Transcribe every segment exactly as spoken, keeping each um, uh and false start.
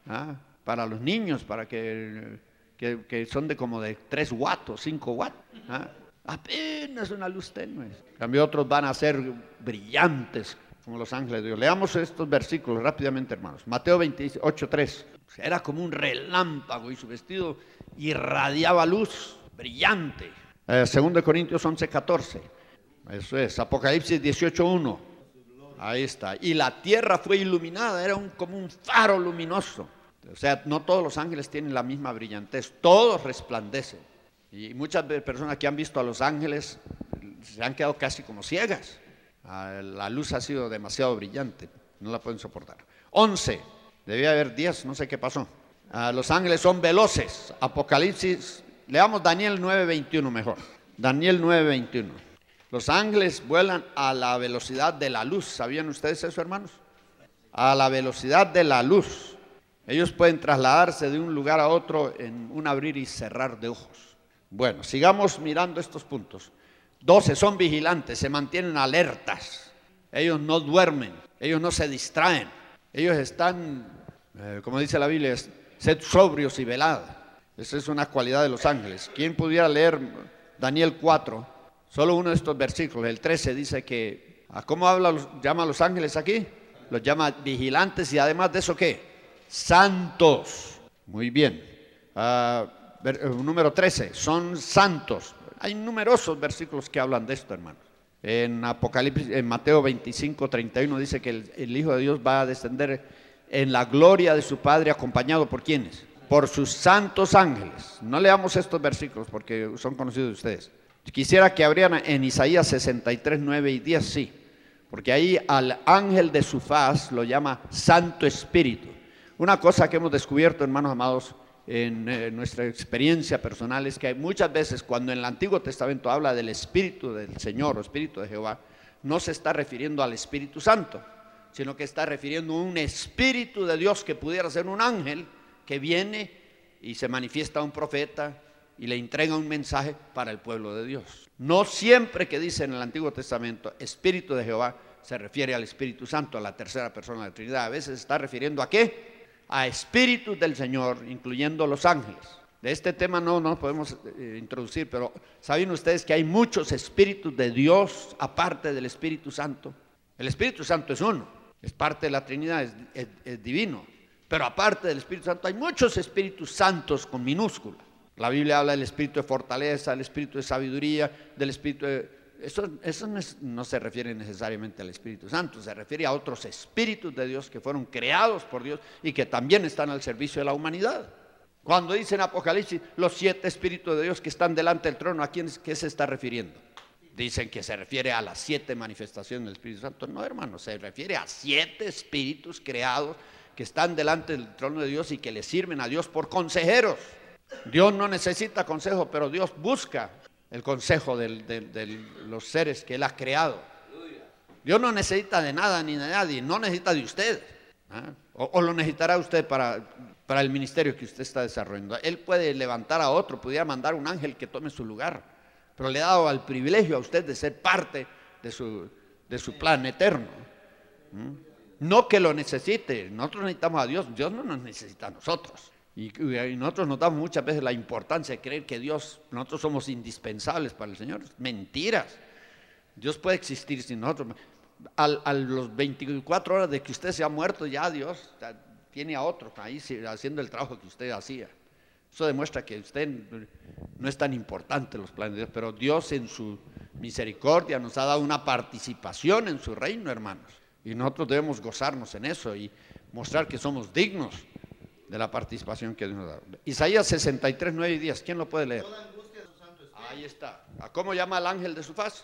¿ah? Para los niños, para que, que, que son de como de tres watts o cinco watts. ¿Ah? Apenas una luz tenue. En cambio otros van a ser brillantes como los ángeles de Dios. Leamos estos versículos rápidamente, hermanos. Mateo veintiocho, tres. Era como un relámpago y su vestido irradiaba luz brillante. Eh, segundo de Corintios once, catorce. Eso es. Apocalipsis dieciocho, uno. Ahí está. Y la tierra fue iluminada, era un, como un faro luminoso. O sea, no todos los ángeles tienen la misma brillantez, todos resplandecen. Y muchas personas que han visto a los ángeles se han quedado casi como ciegas. La luz ha sido demasiado brillante, no la pueden soportar. once, debía haber diez, no sé qué pasó. Los ángeles son veloces. Apocalipsis, leamos Daniel nueve, veintiuno mejor. Daniel nueve, veintiuno. Los ángeles vuelan a la velocidad de la luz. ¿Sabían ustedes eso, hermanos? A la velocidad de la luz. Ellos pueden trasladarse de un lugar a otro en un abrir y cerrar de ojos. Bueno, sigamos mirando estos puntos. doce, son vigilantes, se mantienen alertas. Ellos no duermen, ellos no se distraen. Ellos están, eh, como dice la Biblia, sed sobrios y velad. Esa es una cualidad de los ángeles. ¿Quién pudiera leer Daniel cuatro? Solo uno de estos versículos, el trece, dice que, ¿cómo habla, llama a los ángeles aquí? Los llama vigilantes y además de eso, ¿qué? Santos. Muy bien. Uh, número trece, son santos. Hay numerosos versículos que hablan de esto, hermanos. En Apocalipsis, en Mateo veinticinco, treinta y uno dice que el, el Hijo de Dios va a descender en la gloria de su Padre, acompañado por ¿quiénes? Por sus santos ángeles. No leamos estos versículos porque son conocidos de ustedes. Quisiera que abrieran en Isaías sesenta y tres, nueve y diez, sí, porque ahí al ángel de su faz lo llama Santo Espíritu. Una cosa que hemos descubierto, hermanos amados, en eh, nuestra experiencia personal es que muchas veces cuando en el Antiguo Testamento habla del Espíritu del Señor o Espíritu de Jehová, no se está refiriendo al Espíritu Santo, sino que está refiriendo a un Espíritu de Dios que pudiera ser un ángel que viene y se manifiesta a un profeta y le entrega un mensaje para el pueblo de Dios. No siempre que dice en el Antiguo Testamento Espíritu de Jehová se refiere al Espíritu Santo, a la tercera persona de la Trinidad. A veces se está refiriendo a ¿qué? A espíritus del Señor, incluyendo los ángeles. De este tema no nos podemos eh, introducir, pero ¿saben ustedes que hay muchos espíritus de Dios aparte del Espíritu Santo? El Espíritu Santo es uno, es parte de la Trinidad, es, es, es divino, pero aparte del Espíritu Santo hay muchos espíritus santos con minúscula. La Biblia habla del espíritu de fortaleza, del espíritu de sabiduría, del espíritu de... Eso, eso no, es, no se refiere necesariamente al Espíritu Santo, se refiere a otros espíritus de Dios que fueron creados por Dios y que también están al servicio de la humanidad. Cuando dice en Apocalipsis los siete espíritus de Dios que están delante del trono, ¿a quién qué se está refiriendo? Dicen que se refiere a las siete manifestaciones del Espíritu Santo. No, hermano, se refiere a siete espíritus creados que están delante del trono de Dios y que le sirven a Dios por consejeros. Dios no necesita consejo, pero Dios busca el consejo de, de, de los seres que Él ha creado. Dios no necesita de nada ni de nadie, no necesita de usted. ¿eh? O, o lo necesitará usted para, para el ministerio que usted está desarrollando. Él puede levantar a otro, pudiera mandar un ángel que tome su lugar, pero le ha dado el privilegio a usted de ser parte de su, de su plan eterno. ¿Mm? No que lo necesite, nosotros necesitamos a Dios, Dios no nos necesita a nosotros. Y, y nosotros nos damos muchas veces la importancia de creer que Dios, nosotros somos indispensables para el Señor. Mentiras. Dios puede existir sin nosotros. Al, a los veinticuatro horas de que usted se ha muerto, ya Dios ya tiene a otro ahí haciendo el trabajo que usted hacía. Eso demuestra que usted no es tan importante en los planes de Dios, pero Dios en su misericordia nos ha dado una participación en su reino, hermanos. Y nosotros debemos gozarnos en eso y mostrar que somos dignos de la participación que Dios nos da. Isaías sesenta y tres, nueve y diez, ¿quién lo puede leer? Ahí está. ¿A cómo llama al ángel de su faz?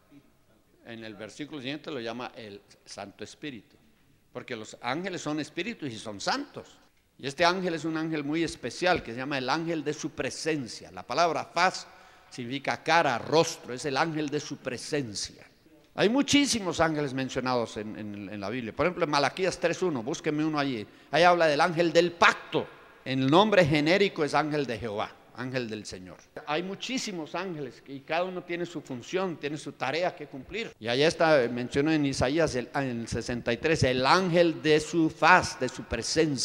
En el versículo siguiente lo llama el Santo Espíritu, porque los ángeles son espíritus y son santos. Y este ángel es un ángel muy especial que se llama el ángel de su presencia. La palabra faz significa cara, rostro, es el ángel de su presencia. Hay muchísimos ángeles mencionados en, en, en la Biblia. Por ejemplo, en Malaquías tres uno, búsquenme uno allí. Ahí habla del ángel del pacto. El nombre genérico es ángel de Jehová, ángel del Señor. Hay muchísimos ángeles y cada uno tiene su función, tiene su tarea que cumplir. Y allá está, mencionó en Isaías el, en el sesenta y tres, el ángel de su faz, de su presencia.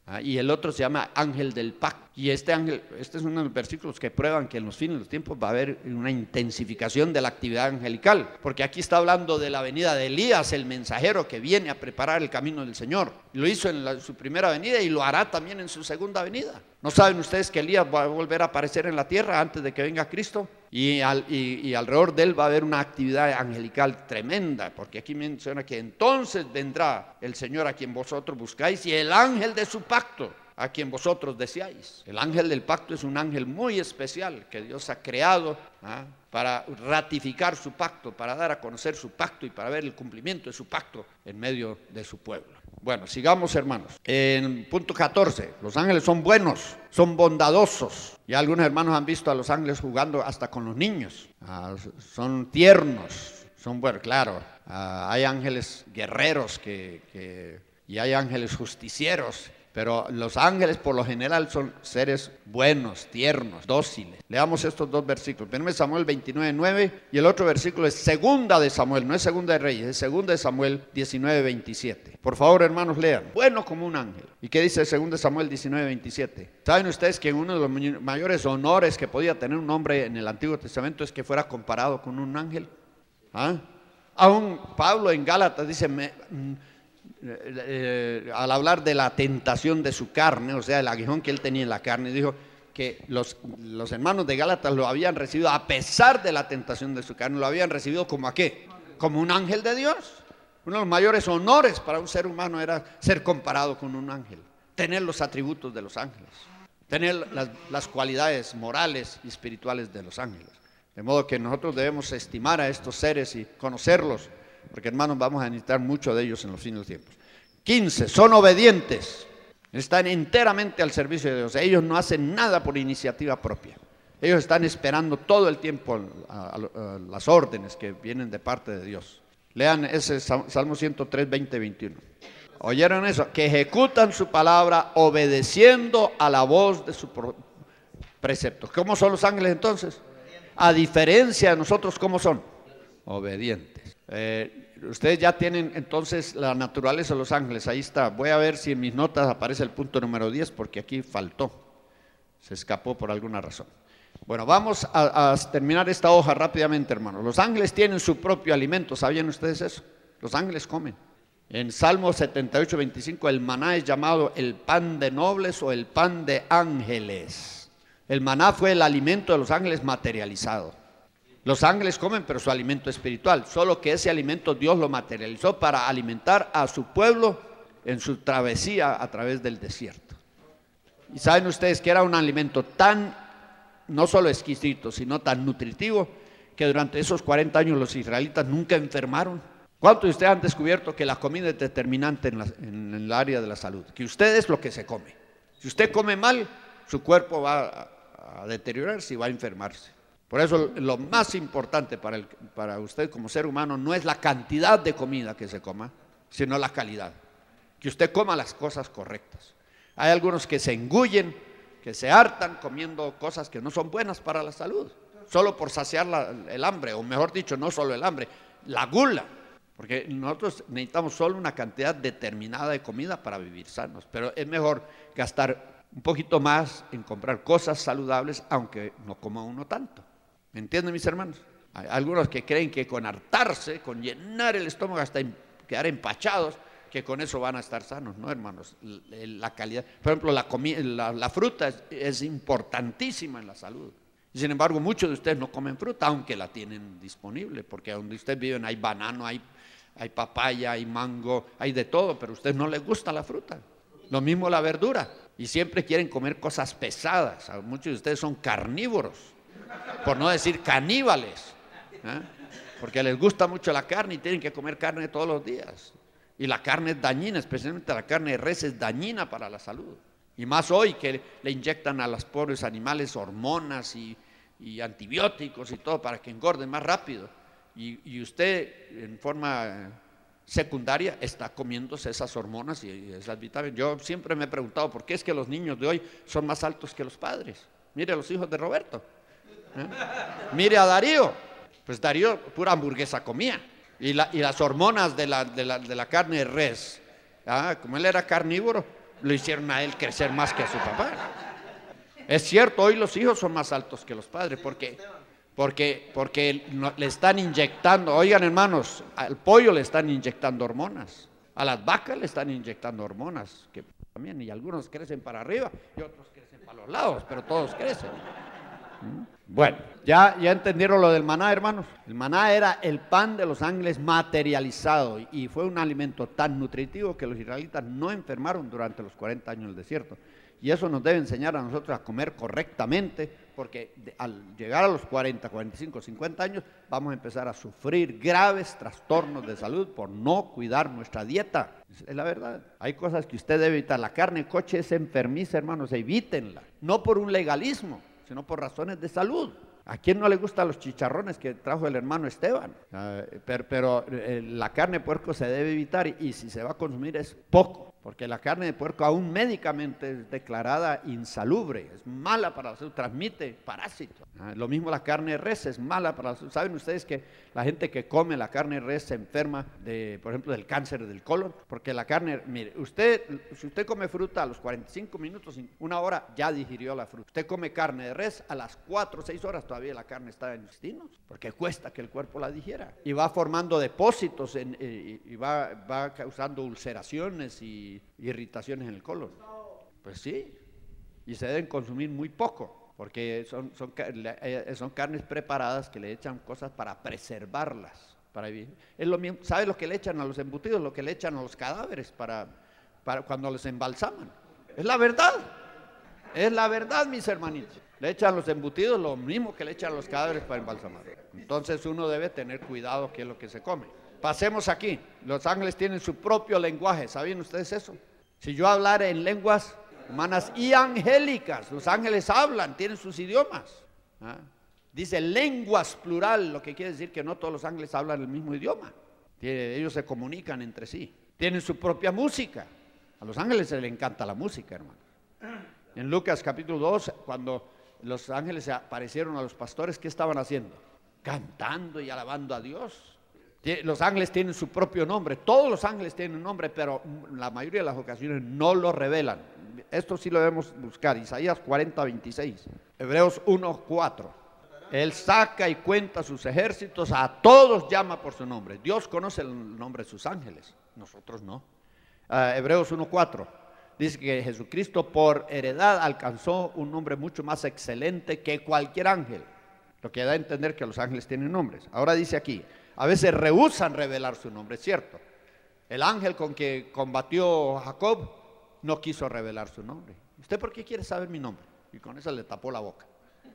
¿ah? Y el otro se llama ángel del pacto. Y este ángel, este es uno de los versículos que prueban que en los fines de los tiempos va a haber una intensificación de la actividad angelical, porque aquí está hablando de la venida de Elías, el mensajero que viene a preparar el camino del Señor. Lo hizo en la, su primera venida y lo hará también en su segunda venida. ¿No saben ustedes que Elías va a volver a aparecer en la tierra antes de que venga Cristo? Y, al, y, y alrededor de él va a haber una actividad angelical tremenda, porque aquí menciona que entonces vendrá el Señor a quien vosotros buscáis y el ángel de su pacto a quien vosotros deseáis. El ángel del pacto es un ángel muy especial que Dios ha creado ¿ah? para ratificar su pacto, para dar a conocer su pacto y para ver el cumplimiento de su pacto en medio de su pueblo. Bueno, sigamos, hermanos. En punto catorce, los ángeles son buenos, son bondadosos. Ya algunos hermanos han visto a los ángeles jugando hasta con los niños. Ah, son tiernos, son buenos, claro. Ah, hay ángeles guerreros que, que, y hay ángeles justicieros. Pero los ángeles por lo general son seres buenos, tiernos, dóciles. Leamos estos dos versículos. Primero Samuel veintinueve, nueve y el otro versículo es segunda de Samuel, no es segunda de Reyes, es segunda de Samuel diecinueve, veintisiete. Por favor, hermanos, lean. Bueno como un ángel. ¿Y qué dice segunda de Samuel diecinueve, veintisiete? ¿Saben ustedes que uno de los mayores honores que podía tener un hombre en el Antiguo Testamento es que fuera comparado con un ángel? ¿Ah? Aún Pablo en Gálatas dice... Me, Eh, al hablar de la tentación de su carne, o sea, el aguijón que él tenía en la carne, dijo que los, los hermanos de Gálatas lo habían recibido a pesar de la tentación de su carne, lo habían recibido como a qué, como un ángel de Dios. Uno de los mayores honores para un ser humano era ser comparado con un ángel, tener los atributos de los ángeles, tener las, las cualidades morales y espirituales de los ángeles. De modo que nosotros debemos estimar a estos seres y conocerlos, porque hermanos vamos a necesitar mucho de ellos en los fines de los tiempos. quince, son obedientes, están enteramente al servicio de Dios, ellos no hacen nada por iniciativa propia, ellos están esperando todo el tiempo a, a, a las órdenes que vienen de parte de Dios. Lean ese Salmo ciento tres, veinte, veintiuno. ¿Oyeron eso? Que ejecutan su palabra obedeciendo a la voz de su precepto. ¿Cómo son los ángeles entonces? A diferencia de nosotros, ¿cómo son? Obedientes. Eh, ustedes ya tienen entonces la naturaleza de los ángeles, ahí está. Voy a ver si en mis notas aparece el punto número diez, porque aquí faltó, se escapó por alguna razón. Bueno, vamos a, a terminar esta hoja rápidamente, hermanos. Los ángeles tienen su propio alimento, ¿sabían ustedes eso? Los ángeles comen. En Salmo setenta y ocho, veinticinco, el maná es llamado el pan de nobles o el pan de ángeles. El maná fue el alimento de los ángeles materializado. Los ángeles comen, pero su alimento espiritual, solo que ese alimento Dios lo materializó para alimentar a su pueblo en su travesía a través del desierto. Y saben ustedes que era un alimento tan, no solo exquisito, sino tan nutritivo, que durante esos cuarenta años los israelitas nunca enfermaron. ¿Cuántos de ustedes han descubierto que la comida es determinante en, la, en el área de la salud? Que usted es lo que se come. Si usted come mal, su cuerpo va a, a deteriorarse y va a enfermarse. Por eso lo más importante para, el, para usted como ser humano no es la cantidad de comida que se coma, sino la calidad. Que usted coma las cosas correctas. Hay algunos que se engullen, que se hartan comiendo cosas que no son buenas para la salud, solo por saciar la, el hambre, o mejor dicho, no solo el hambre, la gula. Porque nosotros necesitamos solo una cantidad determinada de comida para vivir sanos, pero es mejor gastar un poquito más en comprar cosas saludables, aunque no coma uno tanto. ¿Me entienden, mis hermanos? Hay algunos que creen que con hartarse, con llenar el estómago hasta quedar empachados, que con eso van a estar sanos. No, hermanos, la calidad. Por ejemplo, la, la, la fruta es, es importantísima en la salud. Y sin embargo, muchos de ustedes no comen fruta, aunque la tienen disponible, porque donde ustedes viven hay banano, hay, hay papaya, hay mango, hay de todo, pero a ustedes no les gusta la fruta. Lo mismo la verdura. Y siempre quieren comer cosas pesadas. Muchos de ustedes son carnívoros, por no decir caníbales, ¿eh? Porque les gusta mucho la carne y tienen que comer carne todos los días. Y la carne es dañina, especialmente la carne de res es dañina para la salud. Y más hoy que le inyectan a los pobres animales hormonas y, y antibióticos y todo para que engorden más rápido. Y, y usted en forma secundaria está comiéndose esas hormonas y esas vitaminas. Yo siempre me he preguntado por qué es que los niños de hoy son más altos que los padres. Mire a los hijos de Roberto. ¿Eh? Mire a Darío. Pues Darío pura hamburguesa comía. Y, la, y las hormonas de la, de, la, de la carne de res, ¿ah? Como él era carnívoro, lo hicieron a él crecer más que a su papá. Es cierto, hoy los hijos son más altos que los padres, porque, porque, porque le están inyectando, oigan hermanos, al pollo le están inyectando hormonas, a las vacas le están inyectando hormonas, que también, y algunos crecen para arriba y otros crecen para los lados, pero todos crecen. Bueno, ya, ya entendieron lo del maná, hermanos. El maná era el pan de los ángeles materializado y fue un alimento tan nutritivo que los israelitas no enfermaron durante los cuarenta años del desierto. Y eso nos debe enseñar a nosotros a comer correctamente, porque de, al llegar a los cuarenta, cuarenta y cinco, cincuenta años vamos a empezar a sufrir graves trastornos de salud por no cuidar nuestra dieta. Es la verdad. Hay cosas que usted debe evitar. La carne de coche es enfermiza, hermanos, evítenla. No por un legalismo, sino por razones de salud. ¿A quién no le gustan los chicharrones que trajo el hermano Esteban? Uh, pero pero eh, la carne de puerco se debe evitar y, y si se va a consumir es poco, porque la carne de puerco aún médicamente es declarada insalubre, es mala para la salud, transmite parásitos. Uh, lo mismo la carne de res es mala para la salud. ¿Saben ustedes que la gente que come la carne de res se enferma, de, por ejemplo, del cáncer del colon? Porque la carne, mire, usted, si usted come fruta a los cuarenta y cinco minutos, una hora ya digirió la fruta. Usted come carne de res a las cuatro o seis horas, todavía la carne está en los intestinos, porque cuesta que el cuerpo la digiera. Y va formando depósitos en, y, y va, va causando ulceraciones y irritaciones en el colon. Pues sí, y se deben consumir muy poco, porque son, son, son carnes preparadas que le echan cosas para preservarlas. Para vivir. Es lo mismo, ¿sabe lo que le echan a los embutidos? Lo que le echan a los cadáveres para, para cuando los embalsaman. Es la verdad, es la verdad, mis hermanitos. Le echan los embutidos lo mismo que le echan los cadáveres para embalsamar. Entonces uno debe tener cuidado qué es lo que se come. Pasemos aquí. Los ángeles tienen su propio lenguaje. ¿Sabían ustedes eso? Si yo hablara en lenguas humanas y angélicas, los ángeles hablan, tienen sus idiomas. ¿Ah? Dice lenguas plural, lo que quiere decir que no todos los ángeles hablan el mismo idioma. Ellos se comunican entre sí. Tienen su propia música. A los ángeles se les encanta la música, hermano. En Lucas capítulo dos, cuando los ángeles se aparecieron a los pastores, ¿qué estaban haciendo? Cantando y alabando a Dios. Los ángeles tienen su propio nombre, todos los ángeles tienen un nombre, pero la mayoría de las ocasiones no lo revelan. Esto sí lo debemos buscar, Isaías cuarenta, veintiséis, Hebreos uno, cuatro. Él saca y cuenta sus ejércitos, a todos llama por su nombre. Dios conoce el nombre de sus ángeles, nosotros no. Uh, Hebreos uno, cuatro. Dice que Jesucristo por heredad alcanzó un nombre mucho más excelente que cualquier ángel, lo que da a entender que los ángeles tienen nombres. Ahora dice aquí, a veces rehúsan revelar su nombre, es cierto. El ángel con que combatió Jacob no quiso revelar su nombre. ¿Usted por qué quiere saber mi nombre? Y con eso le tapó la boca.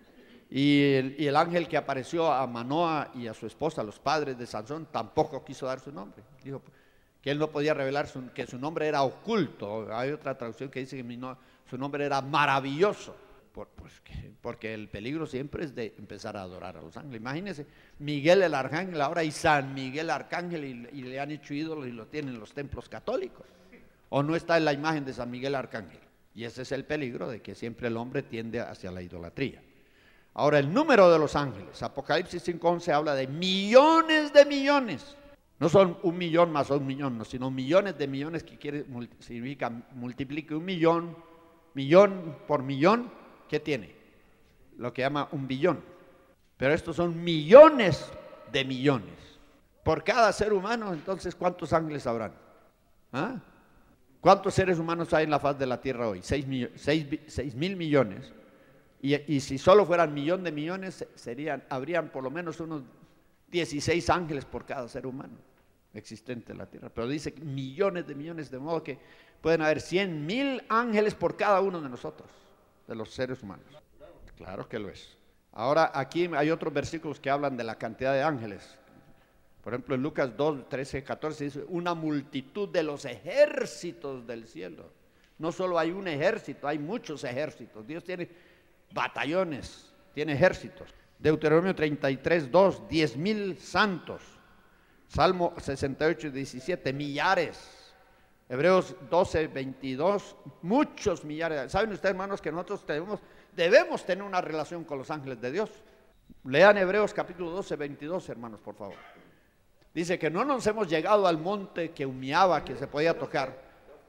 Y el, y el ángel que apareció a Manoa y a su esposa, los padres de Sansón, tampoco quiso dar su nombre. Dijo que él no podía revelar su, que su nombre era oculto. Hay otra traducción que dice que mi no, su nombre era maravilloso, por, pues que, porque el peligro siempre es de empezar a adorar a los ángeles. Imagínense, Miguel el arcángel ahora y San Miguel arcángel y, y le han hecho ídolos y lo tienen en los templos católicos, o no está en la imagen de San Miguel arcángel. Y ese es el peligro de que siempre el hombre tiende hacia la idolatría. Ahora el número de los ángeles, Apocalipsis cinco once habla de millones de millones. No son un millón más un millón, no, sino millones de millones, que quiere, significa multiplique un millón, millón por millón, ¿qué tiene? Lo que llama un billón. Pero estos son millones de millones. Por cada ser humano, entonces, ¿cuántos ángeles habrán? ¿Ah? ¿Cuántos seres humanos hay en la faz de la tierra hoy? Seis, seis, seis mil millones. Y, y si solo fueran millón de millones, serían, habrían por lo menos unos dieciséis ángeles por cada ser humano existente en la tierra. Pero dice millones de millones, de modo que pueden haber cien mil ángeles por cada uno de nosotros, de los seres humanos. Claro que lo es. Ahora aquí hay otros versículos que hablan de la cantidad de ángeles. Por ejemplo, en Lucas dos, trece, catorce dice una multitud de los ejércitos del cielo. No solo hay un ejército, hay muchos ejércitos. Dios tiene batallones, tiene ejércitos. Deuteronomio treinta y tres, dos, diez mil santos. Salmo sesenta y ocho, diecisiete, millares. Hebreos doce, veintidós, muchos millares. ¿Saben ustedes, hermanos, que nosotros tenemos, debemos tener una relación con los ángeles de Dios? Lean Hebreos capítulo doce, veintidós, hermanos, por favor. Dice que no nos hemos llegado al monte que humeaba, que se podía tocar,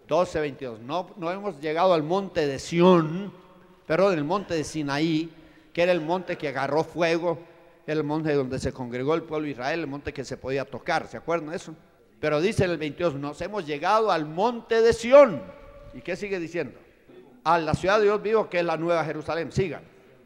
doce, veintidós. No, no hemos llegado al monte de Sión, perdón, el monte de Sinaí, que era el monte que agarró fuego, era el monte donde se congregó el pueblo de Israel, el monte que se podía tocar, ¿se acuerdan de eso? Pero dice en el veintidós, nos hemos llegado al monte de Sión. ¿Y qué sigue diciendo? A la ciudad de Dios vivo, que es la nueva Jerusalén. Sigan.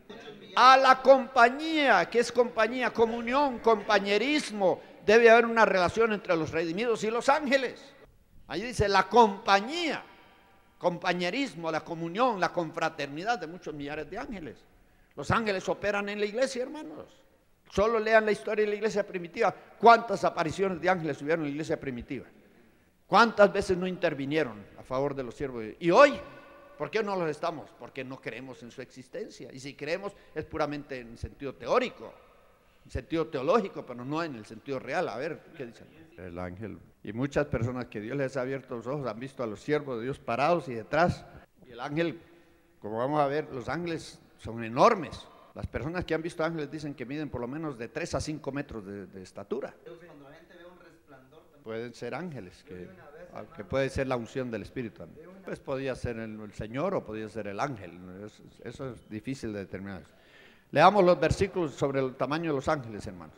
A la compañía, ¿qué es compañía? Comunión, compañerismo. Debe haber una relación entre los redimidos y los ángeles. Ahí dice la compañía, compañerismo, la comunión, la confraternidad de muchos millares de ángeles. Los ángeles operan en la iglesia, hermanos. Solo lean la historia de la iglesia primitiva. ¿Cuántas apariciones de ángeles hubieron en la iglesia primitiva? ¿Cuántas veces no intervinieron a favor de los siervos de Dios? Y hoy, ¿por qué no los estamos? Porque no creemos en su existencia. Y si creemos es puramente en sentido teórico, en sentido teológico, pero no en el sentido real. A ver, ¿qué dicen? El ángel. Y muchas personas que Dios les ha abierto los ojos han visto a los siervos de Dios parados y detrás. Y el ángel, como vamos a ver, los ángeles son enormes. Las personas que han visto ángeles dicen que miden por lo menos de tres a cinco metros de, de estatura. Cuando la gente ve un resplandor, pueden ser ángeles, que, que puede ser la unción del Espíritu. Pues podía ser el, el Señor o podía ser el ángel. Eso, eso es difícil de determinar. Leamos los versículos sobre el tamaño de los ángeles, hermanos.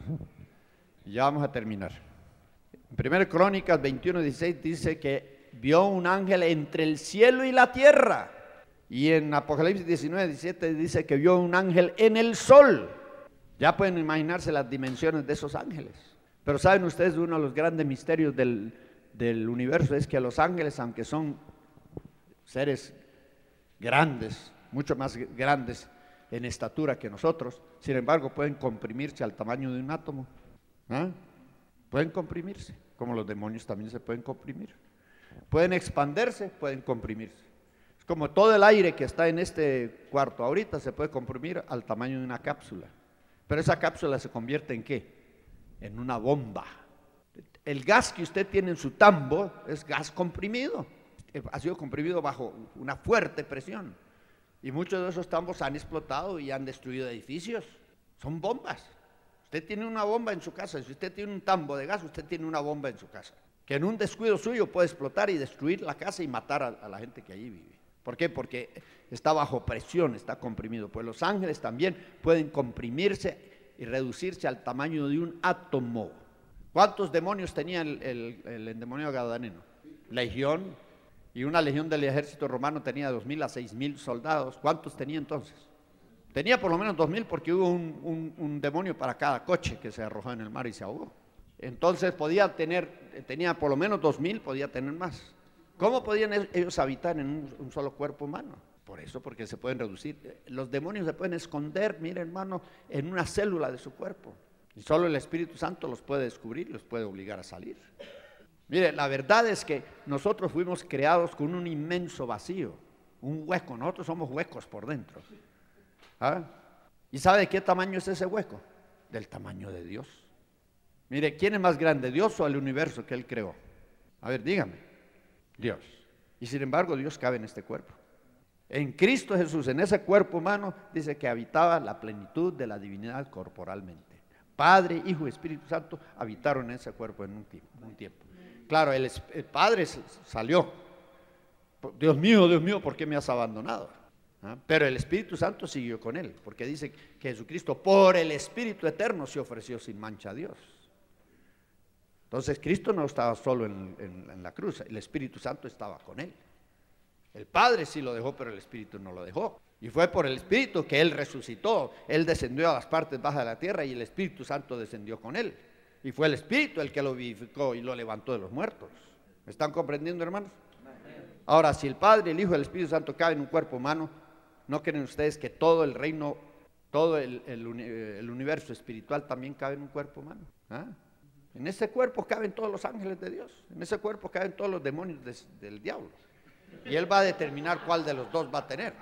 Y ya vamos a terminar. En primera Crónicas veintiuno, dieciséis dice que vio un ángel entre el cielo y la tierra. Y en Apocalipsis diecinueve, diecisiete dice que vio un ángel en el sol. Ya pueden imaginarse las dimensiones de esos ángeles. Pero saben ustedes, uno de los grandes misterios del, del universo es que los ángeles, aunque son seres grandes, mucho más grandes en estatura que nosotros, sin embargo pueden comprimirse al tamaño de un átomo. ¿Ah? Pueden comprimirse, como los demonios también se pueden comprimir. Pueden expandirse, pueden comprimirse. Como todo el aire que está en este cuarto ahorita se puede comprimir al tamaño de una cápsula. Pero esa cápsula se convierte en ¿qué? En una bomba. El gas que usted tiene en su tambo es gas comprimido. Ha sido comprimido bajo una fuerte presión. Y muchos de esos tambos han explotado y han destruido edificios. Son bombas. Usted tiene una bomba en su casa. Si usted tiene un tambo de gas, usted tiene una bomba en su casa. Que en un descuido suyo puede explotar y destruir la casa y matar a, a la gente que allí vive. ¿Por qué? Porque está bajo presión, está comprimido. Pues los ángeles también pueden comprimirse y reducirse al tamaño de un átomo. ¿Cuántos demonios tenía el, el, el endemoniado gadareno? Legión. Y una legión del ejército romano tenía dos mil a seis mil soldados. ¿Cuántos tenía entonces? Tenía por lo menos dos mil porque hubo un, un, un demonio para cada coche que se arrojó en el mar y se ahogó. Entonces podía tener, tenía por lo menos dos mil, podía tener más. ¿Cómo podían ellos habitar en un, un solo cuerpo humano? Por eso, porque se pueden reducir. Los demonios se pueden esconder, mire hermano, en una célula de su cuerpo. Y solo el Espíritu Santo los puede descubrir y los puede obligar a salir. Mire, la verdad es que nosotros fuimos creados con un inmenso vacío, un hueco. Nosotros somos huecos por dentro. ¿Ah? ¿Y sabe de qué tamaño es ese hueco? Del tamaño de Dios. Mire, ¿quién es más grande, Dios o el universo que Él creó? A ver, dígame. Dios. Y sin embargo Dios cabe en este cuerpo. En Cristo Jesús, en ese cuerpo humano, dice que habitaba la plenitud de la divinidad corporalmente. Padre, Hijo y Espíritu Santo habitaron en ese cuerpo en un tiempo. Un tiempo. Claro, el, el Padre salió. Dios mío, Dios mío, ¿por qué me has abandonado? ¿Ah? Pero el Espíritu Santo siguió con él, porque dice que Jesucristo por el Espíritu Eterno se ofreció sin mancha a Dios. Entonces Cristo no estaba solo en, en, en la cruz, el Espíritu Santo estaba con él. El Padre sí lo dejó, pero el Espíritu no lo dejó. Y fue por el Espíritu que Él resucitó. Él descendió a las partes bajas de la tierra y el Espíritu Santo descendió con Él. Y fue el Espíritu el que lo vivificó y lo levantó de los muertos. ¿Me están comprendiendo, hermanos? Ahora, si el Padre, el Hijo y el Espíritu Santo caben en un cuerpo humano, ¿no creen ustedes que todo el reino, todo el, el, el universo espiritual también cabe en un cuerpo humano? ¿Ah? En ese cuerpo caben todos los ángeles de Dios. En ese cuerpo caben todos los demonios de, del diablo. Y Él va a determinar cuál de los dos va a tener.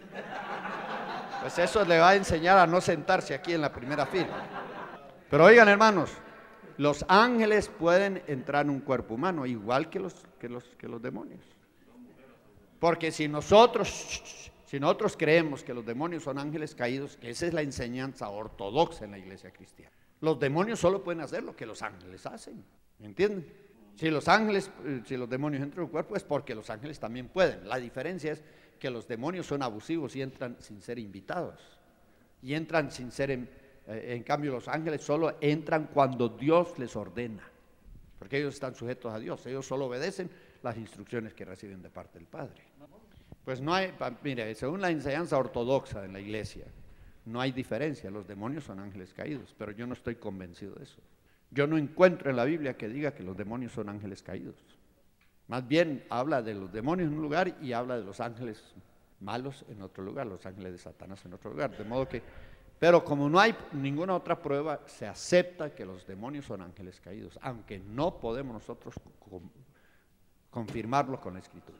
Pues eso le va a enseñar a no sentarse aquí en la primera fila. Pero oigan, hermanos, los ángeles pueden entrar en un cuerpo humano, igual que los, que los, que los demonios. Porque si nosotros, si nosotros creemos que los demonios son ángeles caídos, que esa es la enseñanza ortodoxa en la iglesia cristiana. Los demonios solo pueden hacer lo que los ángeles hacen, ¿me entienden? Si los ángeles, si los demonios entran en un cuerpo es porque los ángeles también pueden. La diferencia es que los demonios son abusivos y entran sin ser invitados. Y entran sin ser, en, en cambio los ángeles solo entran cuando Dios les ordena. Porque ellos están sujetos a Dios, ellos solo obedecen las instrucciones que reciben de parte del Padre. Pues no hay, mire, según la enseñanza ortodoxa en la iglesia, no hay diferencia, los demonios son ángeles caídos, pero yo no estoy convencido de eso. Yo no encuentro en la Biblia que diga que los demonios son ángeles caídos. Más bien habla de los demonios en un lugar y habla de los ángeles malos en otro lugar, los ángeles de Satanás en otro lugar. De modo que, pero como no hay ninguna otra prueba, se acepta que los demonios son ángeles caídos, aunque no podemos nosotros con, confirmarlo con la Escritura.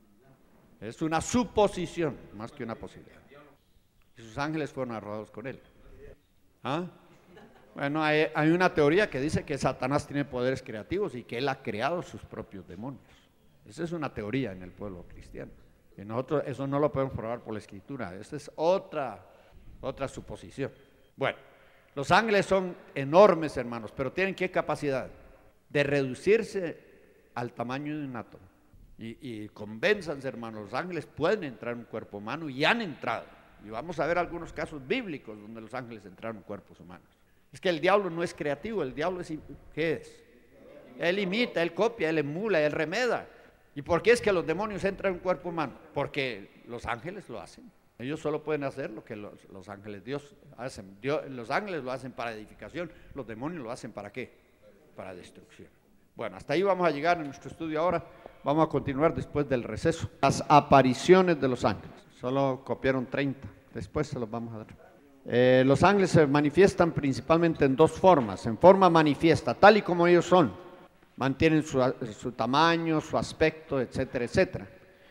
Es una suposición más que una posibilidad. Y sus ángeles fueron arrojados con él. ¿Ah? Bueno, hay, hay una teoría que dice que Satanás tiene poderes creativos y que él ha creado sus propios demonios. Esa es una teoría en el pueblo cristiano. Y nosotros eso no lo podemos probar por la Escritura. Esa es otra, otra suposición. Bueno, los ángeles son enormes, hermanos, pero ¿tienen qué capacidad? De reducirse al tamaño de un átomo. Y, y convénzanse, hermanos, los ángeles pueden entrar en un cuerpo humano y han entrado. Y vamos a ver algunos casos bíblicos donde los ángeles entraron en cuerpos humanos. Es que el diablo no es creativo, el diablo es, ¿qué es? Él imita, él copia, él emula, él remeda. ¿Y por qué es que los demonios entran en un cuerpo humano? Porque los ángeles lo hacen. Ellos solo pueden hacer lo que los, los ángeles Dios hacen. Dios, los ángeles lo hacen para edificación, los demonios lo hacen ¿para qué? Para destrucción. Bueno, hasta ahí vamos a llegar en nuestro estudio ahora. Vamos a continuar después del receso. Las apariciones de los ángeles. Solo copiaron treinta, después se los vamos a dar. Eh, los ángeles se manifiestan principalmente en dos formas. En forma manifiesta, tal y como ellos son. Mantienen su, su tamaño, su aspecto, etcétera, etcétera.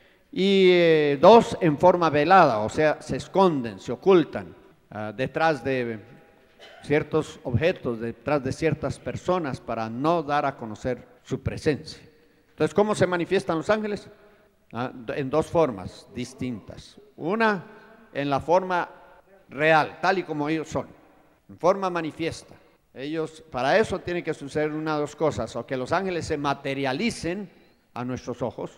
Y eh, dos, en forma velada, o sea, se esconden, se ocultan uh, detrás de ciertos objetos, detrás de ciertas personas para no dar a conocer su presencia. Entonces, ¿cómo se manifiestan los ángeles? Uh, en dos formas distintas. Una, en la forma real, tal y como ellos son, en forma manifiesta. Ellos, para eso tiene que suceder una de dos cosas, o que los ángeles se materialicen a nuestros ojos,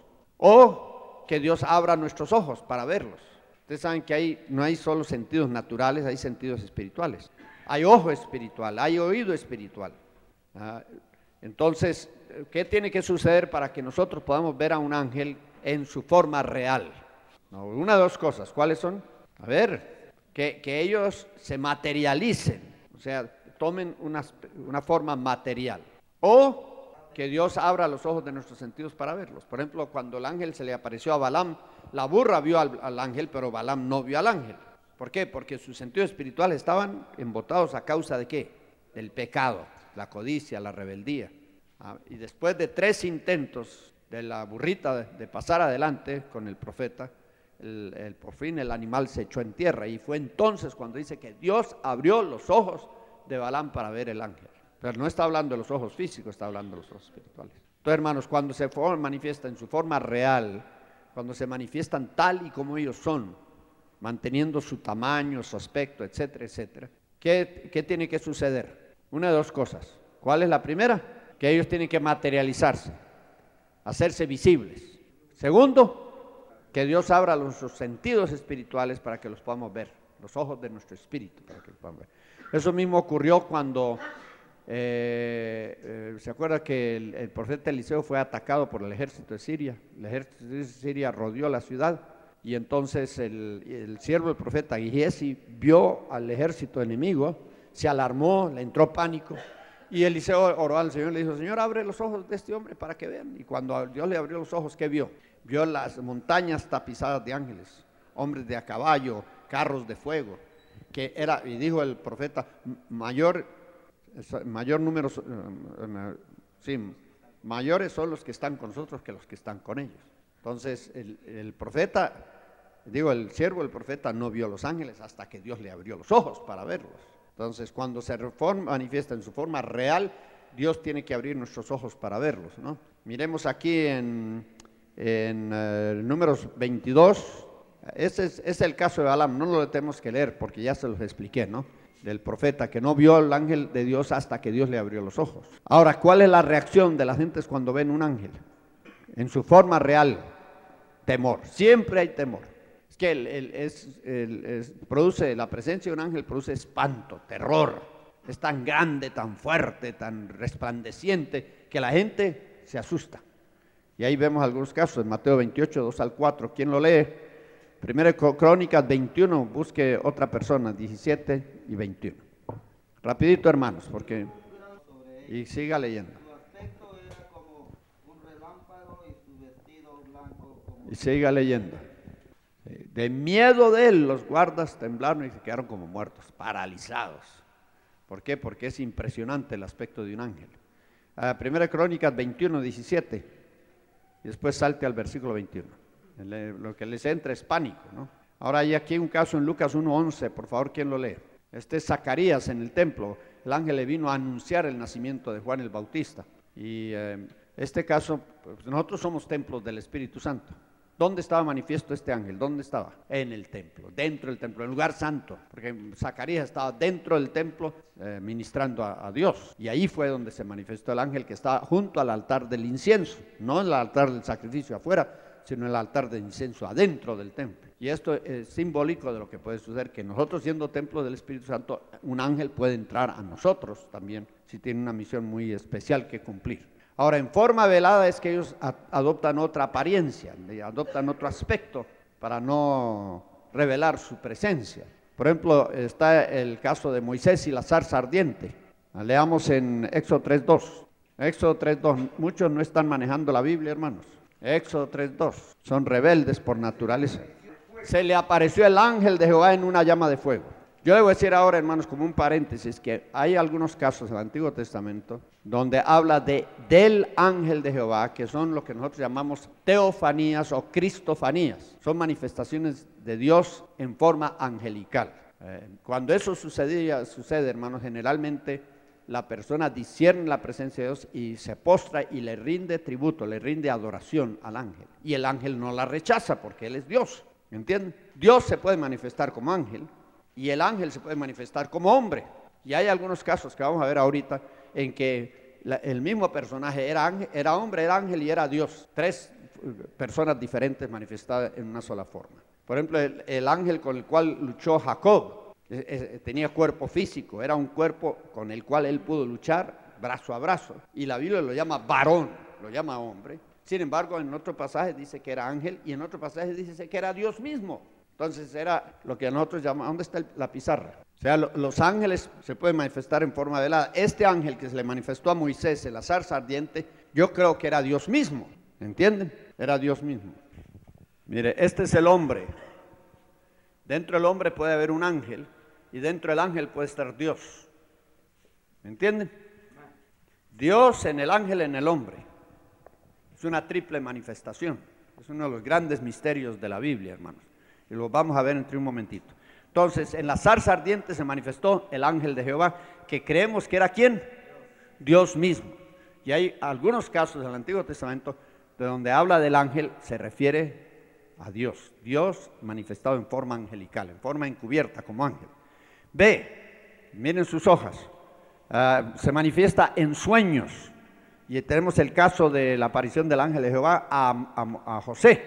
o que Dios abra nuestros ojos para verlos. Ustedes saben que hay, no hay solo sentidos naturales, hay sentidos espirituales. Hay ojo espiritual, hay oído espiritual. Ah, entonces, ¿qué tiene que suceder para que nosotros podamos ver a un ángel en su forma real? No, una de dos cosas, ¿cuáles son? A ver, que, que ellos se materialicen, o sea, tomen una, una forma material, o que Dios abra los ojos de nuestros sentidos para verlos. Por ejemplo, cuando el ángel se le apareció a Balaam, la burra vio al, al ángel, pero Balaam no vio al ángel. ¿Por qué? Porque sus sentidos espirituales estaban embotados a causa de ¿qué? Del pecado, la codicia, la rebeldía. Ah, y después de tres intentos de la burrita de, de pasar adelante con el profeta, el, el, por fin el animal se echó en tierra, y fue entonces cuando dice que Dios abrió los ojos de Balaam para ver el ángel. Pero no está hablando de los ojos físicos, está hablando de los ojos espirituales. Entonces, hermanos, cuando se manifiesta en su forma real, cuando se manifiestan tal y como ellos son, manteniendo su tamaño, su aspecto, etcétera, etcétera, ¿qué, qué tiene que suceder? Una de dos cosas. ¿Cuál es la primera? Que ellos tienen que materializarse, hacerse visibles. Segundo, que Dios abra nuestros sentidos espirituales para que los podamos ver, los ojos de nuestro espíritu para que los podamos ver. Eso mismo ocurrió cuando, eh, eh, ¿se acuerda que el, el profeta Eliseo fue atacado por el ejército de Siria? El ejército de Siria rodeó la ciudad, y entonces el, el siervo del profeta Giesi vio al ejército enemigo, se alarmó, le entró pánico, y Eliseo oró al Señor y le dijo: Señor, abre los ojos de este hombre para que vean. Y cuando Dios le abrió los ojos, ¿qué vio? Vio las montañas tapizadas de ángeles, hombres de a caballo, carros de fuego, que era, y dijo el profeta, mayor, mayor número, sí, mayores son los que están con nosotros que los que están con ellos. Entonces el, el profeta, digo, el siervo del profeta no vio los ángeles hasta que Dios le abrió los ojos para verlos. Entonces, cuando se reforma, manifiesta en su forma real, Dios tiene que abrir nuestros ojos para verlos, ¿no? Miremos aquí en, en uh, números veintidós. Ese es, es el caso de Balaam, no lo tenemos que leer porque ya se los expliqué, ¿no? del profeta, que no vio el ángel de Dios hasta que Dios le abrió los ojos. Ahora, ¿cuál es la reacción de las gentes cuando ven un ángel? En su forma real, temor. Siempre hay temor. Es que el, el, es, el, es, produce, la presencia de un ángel produce espanto, terror. Es tan grande, tan fuerte, tan resplandeciente, que la gente se asusta. Y ahí vemos algunos casos, en Mateo veintiocho, dos al cuatro. ¿Quién lo lee? Primera Crónicas veintiuno, busque otra persona, diecisiete y veintiuno. Rapidito, hermanos, porque... Y siga leyendo. Y siga leyendo. De miedo de él, los guardas temblaron y se quedaron como muertos, paralizados. ¿Por qué? Porque es impresionante el aspecto de un ángel. Uh, Primera Crónicas veintiuno, diecisiete. Y después salte al versículo veintiuno. Lo que les entra es pánico, ¿no? Ahora hay aquí un caso en Lucas uno, once, por favor, ¿quién lo lee? Este es Zacarías en el templo. El ángel le vino a anunciar el nacimiento de Juan el Bautista. Y eh, este caso, pues nosotros somos templos del Espíritu Santo. ¿Dónde estaba manifiesto este ángel? ¿Dónde estaba? En el templo, dentro del templo, en el lugar santo, porque Zacarías estaba dentro del templo eh, ministrando a, a Dios, y ahí fue donde se manifestó el ángel que estaba junto al altar del incienso, no en el altar del sacrificio afuera, sino en el altar del incienso adentro del templo. Y esto es simbólico de lo que puede suceder, que nosotros siendo templo del Espíritu Santo, un ángel puede entrar a nosotros también, si tiene una misión muy especial que cumplir. Ahora, en forma velada es que ellos adoptan otra apariencia, adoptan otro aspecto para no revelar su presencia. Por ejemplo, está el caso de Moisés y la zarza ardiente. Leamos en Éxodo tres dos. Éxodo tres dos. Muchos no están manejando la Biblia, hermanos. Éxodo tres dos. Son rebeldes por naturaleza. Se le apareció el ángel de Jehová en una llama de fuego. Yo debo decir ahora, hermanos, como un paréntesis, que hay algunos casos en el Antiguo Testamento donde habla de del ángel de Jehová, que son lo que nosotros llamamos teofanías o cristofanías. Son manifestaciones de Dios en forma angelical. Eh, cuando eso sucedía, sucede, hermanos, generalmente la persona discierne la presencia de Dios y se postra y le rinde tributo, le rinde adoración al ángel. Y el ángel no la rechaza porque él es Dios, ¿me entienden? Dios se puede manifestar como ángel, y el ángel se puede manifestar como hombre. Y hay algunos casos que vamos a ver ahorita en que la, el mismo personaje era, ángel, era hombre, era ángel y era Dios. Tres personas diferentes manifestadas en una sola forma. Por ejemplo, el, el ángel con el cual luchó Jacob eh, eh, tenía cuerpo físico, era un cuerpo con el cual él pudo luchar brazo a brazo. Y la Biblia lo llama varón, lo llama hombre. Sin embargo, en otro pasaje dice que era ángel y en otro pasaje dice que era Dios mismo. Entonces era lo que nosotros llamamos, ¿dónde está el, la pizarra? O sea, lo, los ángeles se pueden manifestar en forma velada. Este ángel que se le manifestó a Moisés en la zarza ardiente, yo creo que era Dios mismo, ¿entienden? Era Dios mismo. Mire, este es el hombre. Dentro del hombre puede haber un ángel y dentro del ángel puede estar Dios. ¿Me entienden? Dios en el ángel, en el hombre. Es una triple manifestación. Es uno de los grandes misterios de la Biblia, hermanos. Y lo vamos a ver entre un momentito. Entonces, en la zarza ardiente se manifestó el ángel de Jehová, que creemos que era ¿quién? Dios mismo. Y hay algunos casos en el Antiguo Testamento de donde habla del ángel, se refiere a Dios. Dios manifestado en forma angelical, en forma encubierta como ángel. B, miren sus hojas, uh, se manifiesta en sueños. Y tenemos el caso de la aparición del ángel de Jehová a, a, a José.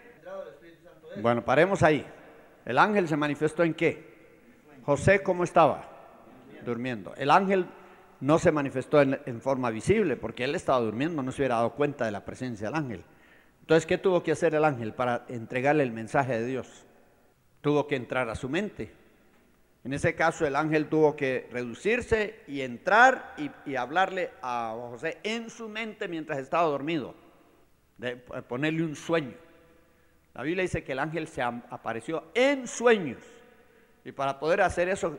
Bueno, paremos ahí. ¿El ángel se manifestó en qué? José, ¿cómo estaba? Durmiendo. El ángel no se manifestó en, en forma visible porque él estaba durmiendo, no se hubiera dado cuenta de la presencia del ángel. Entonces, ¿qué tuvo que hacer el ángel para entregarle el mensaje de Dios? Tuvo que entrar a su mente. En ese caso, el ángel tuvo que reducirse y entrar y, y hablarle a José en su mente mientras estaba dormido, de ponerle un sueño. La Biblia dice que el ángel se apareció en sueños, y para poder hacer eso,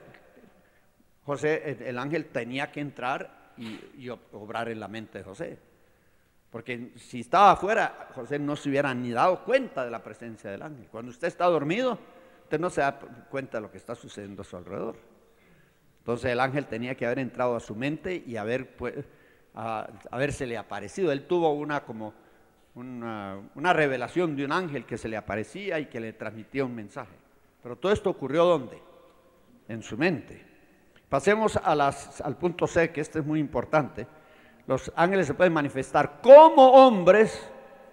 José, el ángel tenía que entrar y, y obrar en la mente de José, porque si estaba afuera, José no se hubiera ni dado cuenta de la presencia del ángel. Cuando usted está dormido, usted no se da cuenta de lo que está sucediendo a su alrededor. Entonces el ángel tenía que haber entrado a su mente y haber, pues, a, habérsele aparecido. Él tuvo una como Una, una revelación de un ángel que se le aparecía y que le transmitía un mensaje. Pero todo esto ocurrió ¿dónde? En su mente. Pasemos a las, al punto C, que este es muy importante. Los ángeles se pueden manifestar como hombres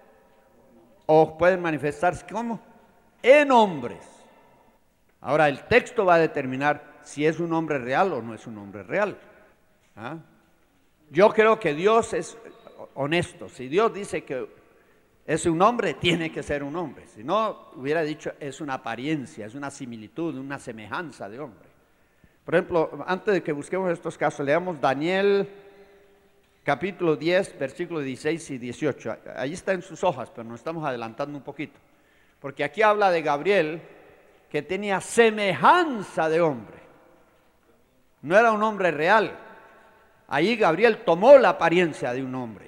o pueden manifestarse como en hombres. Ahora, el texto va a determinar si es un hombre real o no es un hombre real. ¿Ah? Yo creo que Dios es honesto. Si Dios dice que es un hombre, tiene que ser un hombre. Si no, hubiera dicho es una apariencia, es una similitud, una semejanza de hombre. Por ejemplo, antes de que busquemos estos casos, leamos Daniel capítulo diez, versículos dieciséis y dieciocho. Ahí está en sus hojas, pero nos estamos adelantando un poquito. Porque aquí habla de Gabriel, que tenía semejanza de hombre. No era un hombre real. Ahí Gabriel tomó la apariencia de un hombre,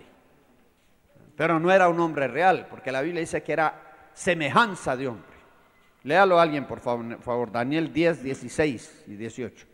pero no era un hombre real, porque la Biblia dice que era semejanza de hombre. Léalo a alguien, por favor, favor. Daniel diez, dieciséis y dieciocho.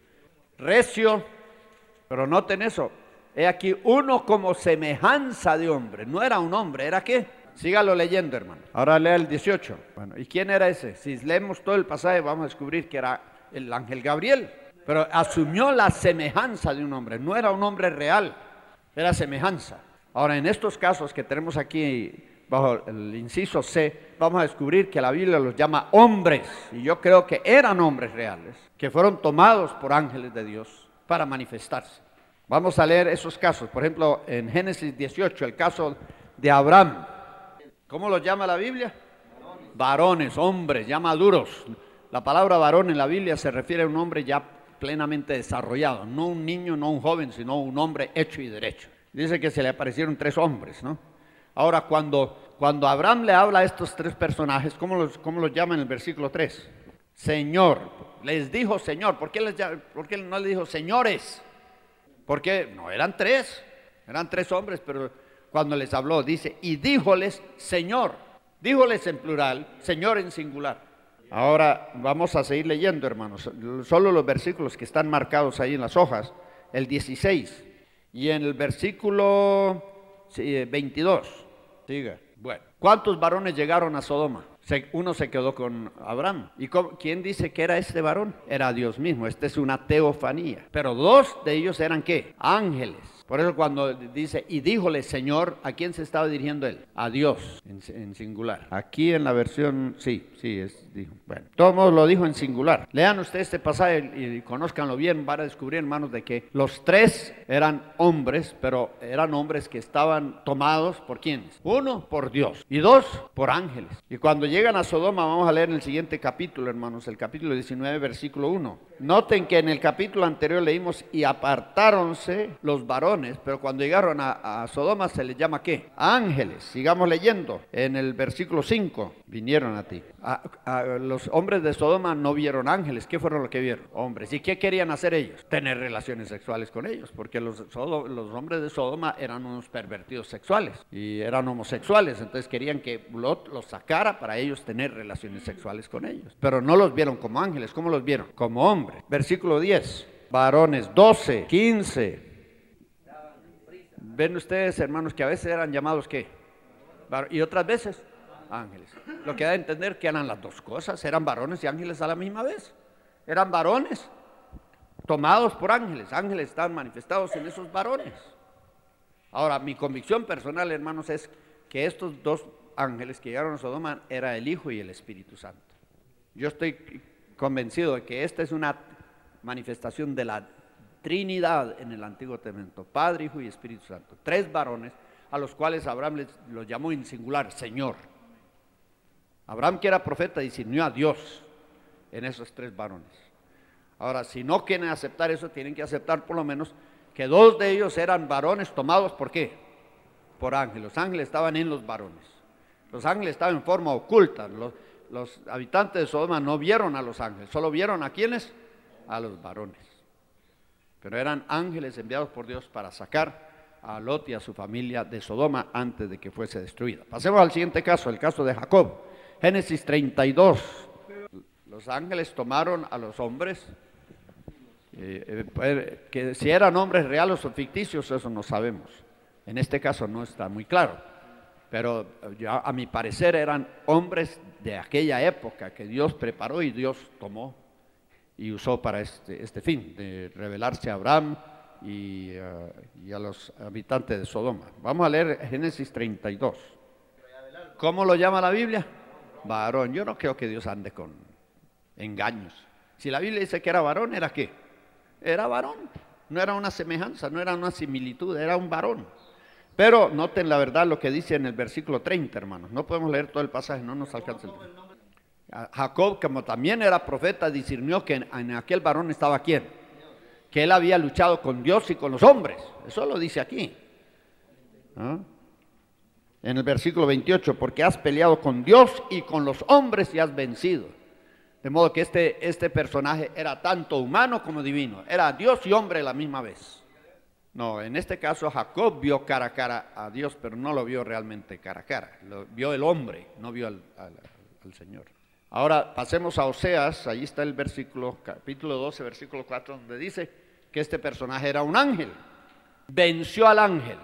Recio, pero noten eso. He aquí uno como semejanza de hombre. No era un hombre, ¿era qué? Sígalo leyendo, hermano. Ahora lea el dieciocho. Bueno, ¿y quién era ese? Si leemos todo el pasaje vamos a descubrir que era el ángel Gabriel. Pero asumió la semejanza de un hombre. No era un hombre real, era semejanza. Ahora, en estos casos que tenemos aquí bajo el inciso C, vamos a descubrir que la Biblia los llama hombres, y yo creo que eran hombres reales, que fueron tomados por ángeles de Dios para manifestarse. Vamos a leer esos casos. Por ejemplo, en Génesis dieciocho, el caso de Abraham. ¿Cómo los llama la Biblia? Varones, varones hombres, ya maduros. La palabra varón en la Biblia se refiere a un hombre ya plenamente desarrollado, no un niño, no un joven, sino un hombre hecho y derecho. Dice que se le aparecieron tres hombres, ¿no? Ahora, cuando, cuando Abraham le habla a estos tres personajes, ¿cómo los, cómo los llama en el versículo tres? Señor, les dijo Señor. ¿Por qué, les, por qué no le dijo señores? Porque no eran tres, eran tres hombres, pero cuando les habló, dice, y díjoles Señor. Díjoles en plural, Señor en singular. Ahora vamos a seguir leyendo, hermanos, solo los versículos que están marcados ahí en las hojas, el dieciséis, y en el versículo veintidós, siga. Bueno, ¿cuántos varones llegaron a Sodoma? Se, uno se quedó con Abraham. ¿Y cómo, quién dice que era este varón? Era Dios mismo. Esta es una teofanía. Pero dos de ellos eran ¿qué? Ángeles. Por eso cuando dice, y díjole Señor, ¿a quién se estaba dirigiendo él? A Dios, en, en singular. Aquí en la versión, sí, sí, es, dijo. Bueno, de todos modos lo dijo en singular. Lean ustedes este pasaje y, y conózcanlo bien, van a descubrir, hermanos, de que los tres eran hombres, pero eran hombres que estaban tomados por ¿quiénes? Uno, por Dios, y dos, por ángeles. Y cuando llegan a Sodoma, vamos a leer en el siguiente capítulo, hermanos, el capítulo diecinueve, versículo uno. Noten que en el capítulo anterior leímos, y apartáronse los varones, pero cuando llegaron a, a Sodoma se les llama ¿qué? Ángeles. Sigamos leyendo en el versículo cinco. Vinieron a ti. A, a, los hombres de Sodoma no vieron ángeles. ¿Qué fueron lo que vieron? Hombres. ¿Y qué querían hacer ellos? Tener relaciones sexuales con ellos, porque los, Sodo, los hombres de Sodoma eran unos pervertidos sexuales y eran homosexuales, entonces querían que Lot los sacara para ellos tener relaciones sexuales con ellos. Pero no los vieron como ángeles. ¿Cómo los vieron? Como hombres. Versículo diez. Varones doce, quince. Ven ustedes, hermanos, que a veces eran llamados ¿qué? Y otras veces ángeles. Lo que da a entender que eran las dos cosas, eran varones y ángeles a la misma vez. Eran varones tomados por ángeles. Ángeles estaban manifestados en esos varones. Ahora, mi convicción personal, hermanos, es que estos dos ángeles que llegaron a Sodoma era el Hijo y el Espíritu Santo. Yo estoy convencido de que esta es una manifestación de la Trinidad en el Antiguo Testamento, Padre, Hijo y Espíritu Santo. Tres varones a los cuales Abraham les, los llamó en singular, Señor. Abraham, que era profeta, discernió a Dios en esos tres varones. Ahora, si no quieren aceptar eso, tienen que aceptar por lo menos que dos de ellos eran varones tomados, ¿por qué? Por ángeles. Los ángeles estaban en los varones. Los ángeles estaban en forma oculta. Los, los habitantes de Sodoma no vieron a los ángeles, solo vieron a ¿quiénes? A los varones. Pero eran ángeles enviados por Dios para sacar a Lot y a su familia de Sodoma antes de que fuese destruida. Pasemos al siguiente caso, el caso de Jacob. Génesis treinta y dos. Los ángeles tomaron a los hombres, eh, eh, que si eran hombres reales o ficticios, eso no sabemos. En este caso no está muy claro, pero ya, a mi parecer eran hombres de aquella época que Dios preparó y Dios tomó. y usó para este, este fin, de revelarse a Abraham y, uh, y a los habitantes de Sodoma. Vamos a leer Génesis treinta y dos. ¿Cómo lo llama la Biblia? Varón. Yo no creo que Dios ande con engaños. Si la Biblia dice que era varón, ¿era qué? Era varón. No era una semejanza, no era una similitud, era un varón. Pero noten la verdad lo que dice en el versículo treinta, hermanos. No podemos leer todo el pasaje, no nos alcanza el tiempo. Jacob, como también era profeta, discernió que en, en aquel varón estaba ¿quién? Que él había luchado con Dios y con los hombres. Eso lo dice aquí. ¿Ah? En el versículo veintiocho, porque has peleado con Dios y con los hombres y has vencido. De modo que este, este personaje era tanto humano como divino. Era Dios y hombre a la misma vez. No, en este caso Jacob vio cara a cara a Dios, pero no lo vio realmente cara a cara. Lo vio el hombre, no vio al, al, al Señor. Ahora pasemos a Oseas, ahí está el versículo, capítulo doce, versículo cuatro, donde dice que este personaje era un ángel. Venció al ángel.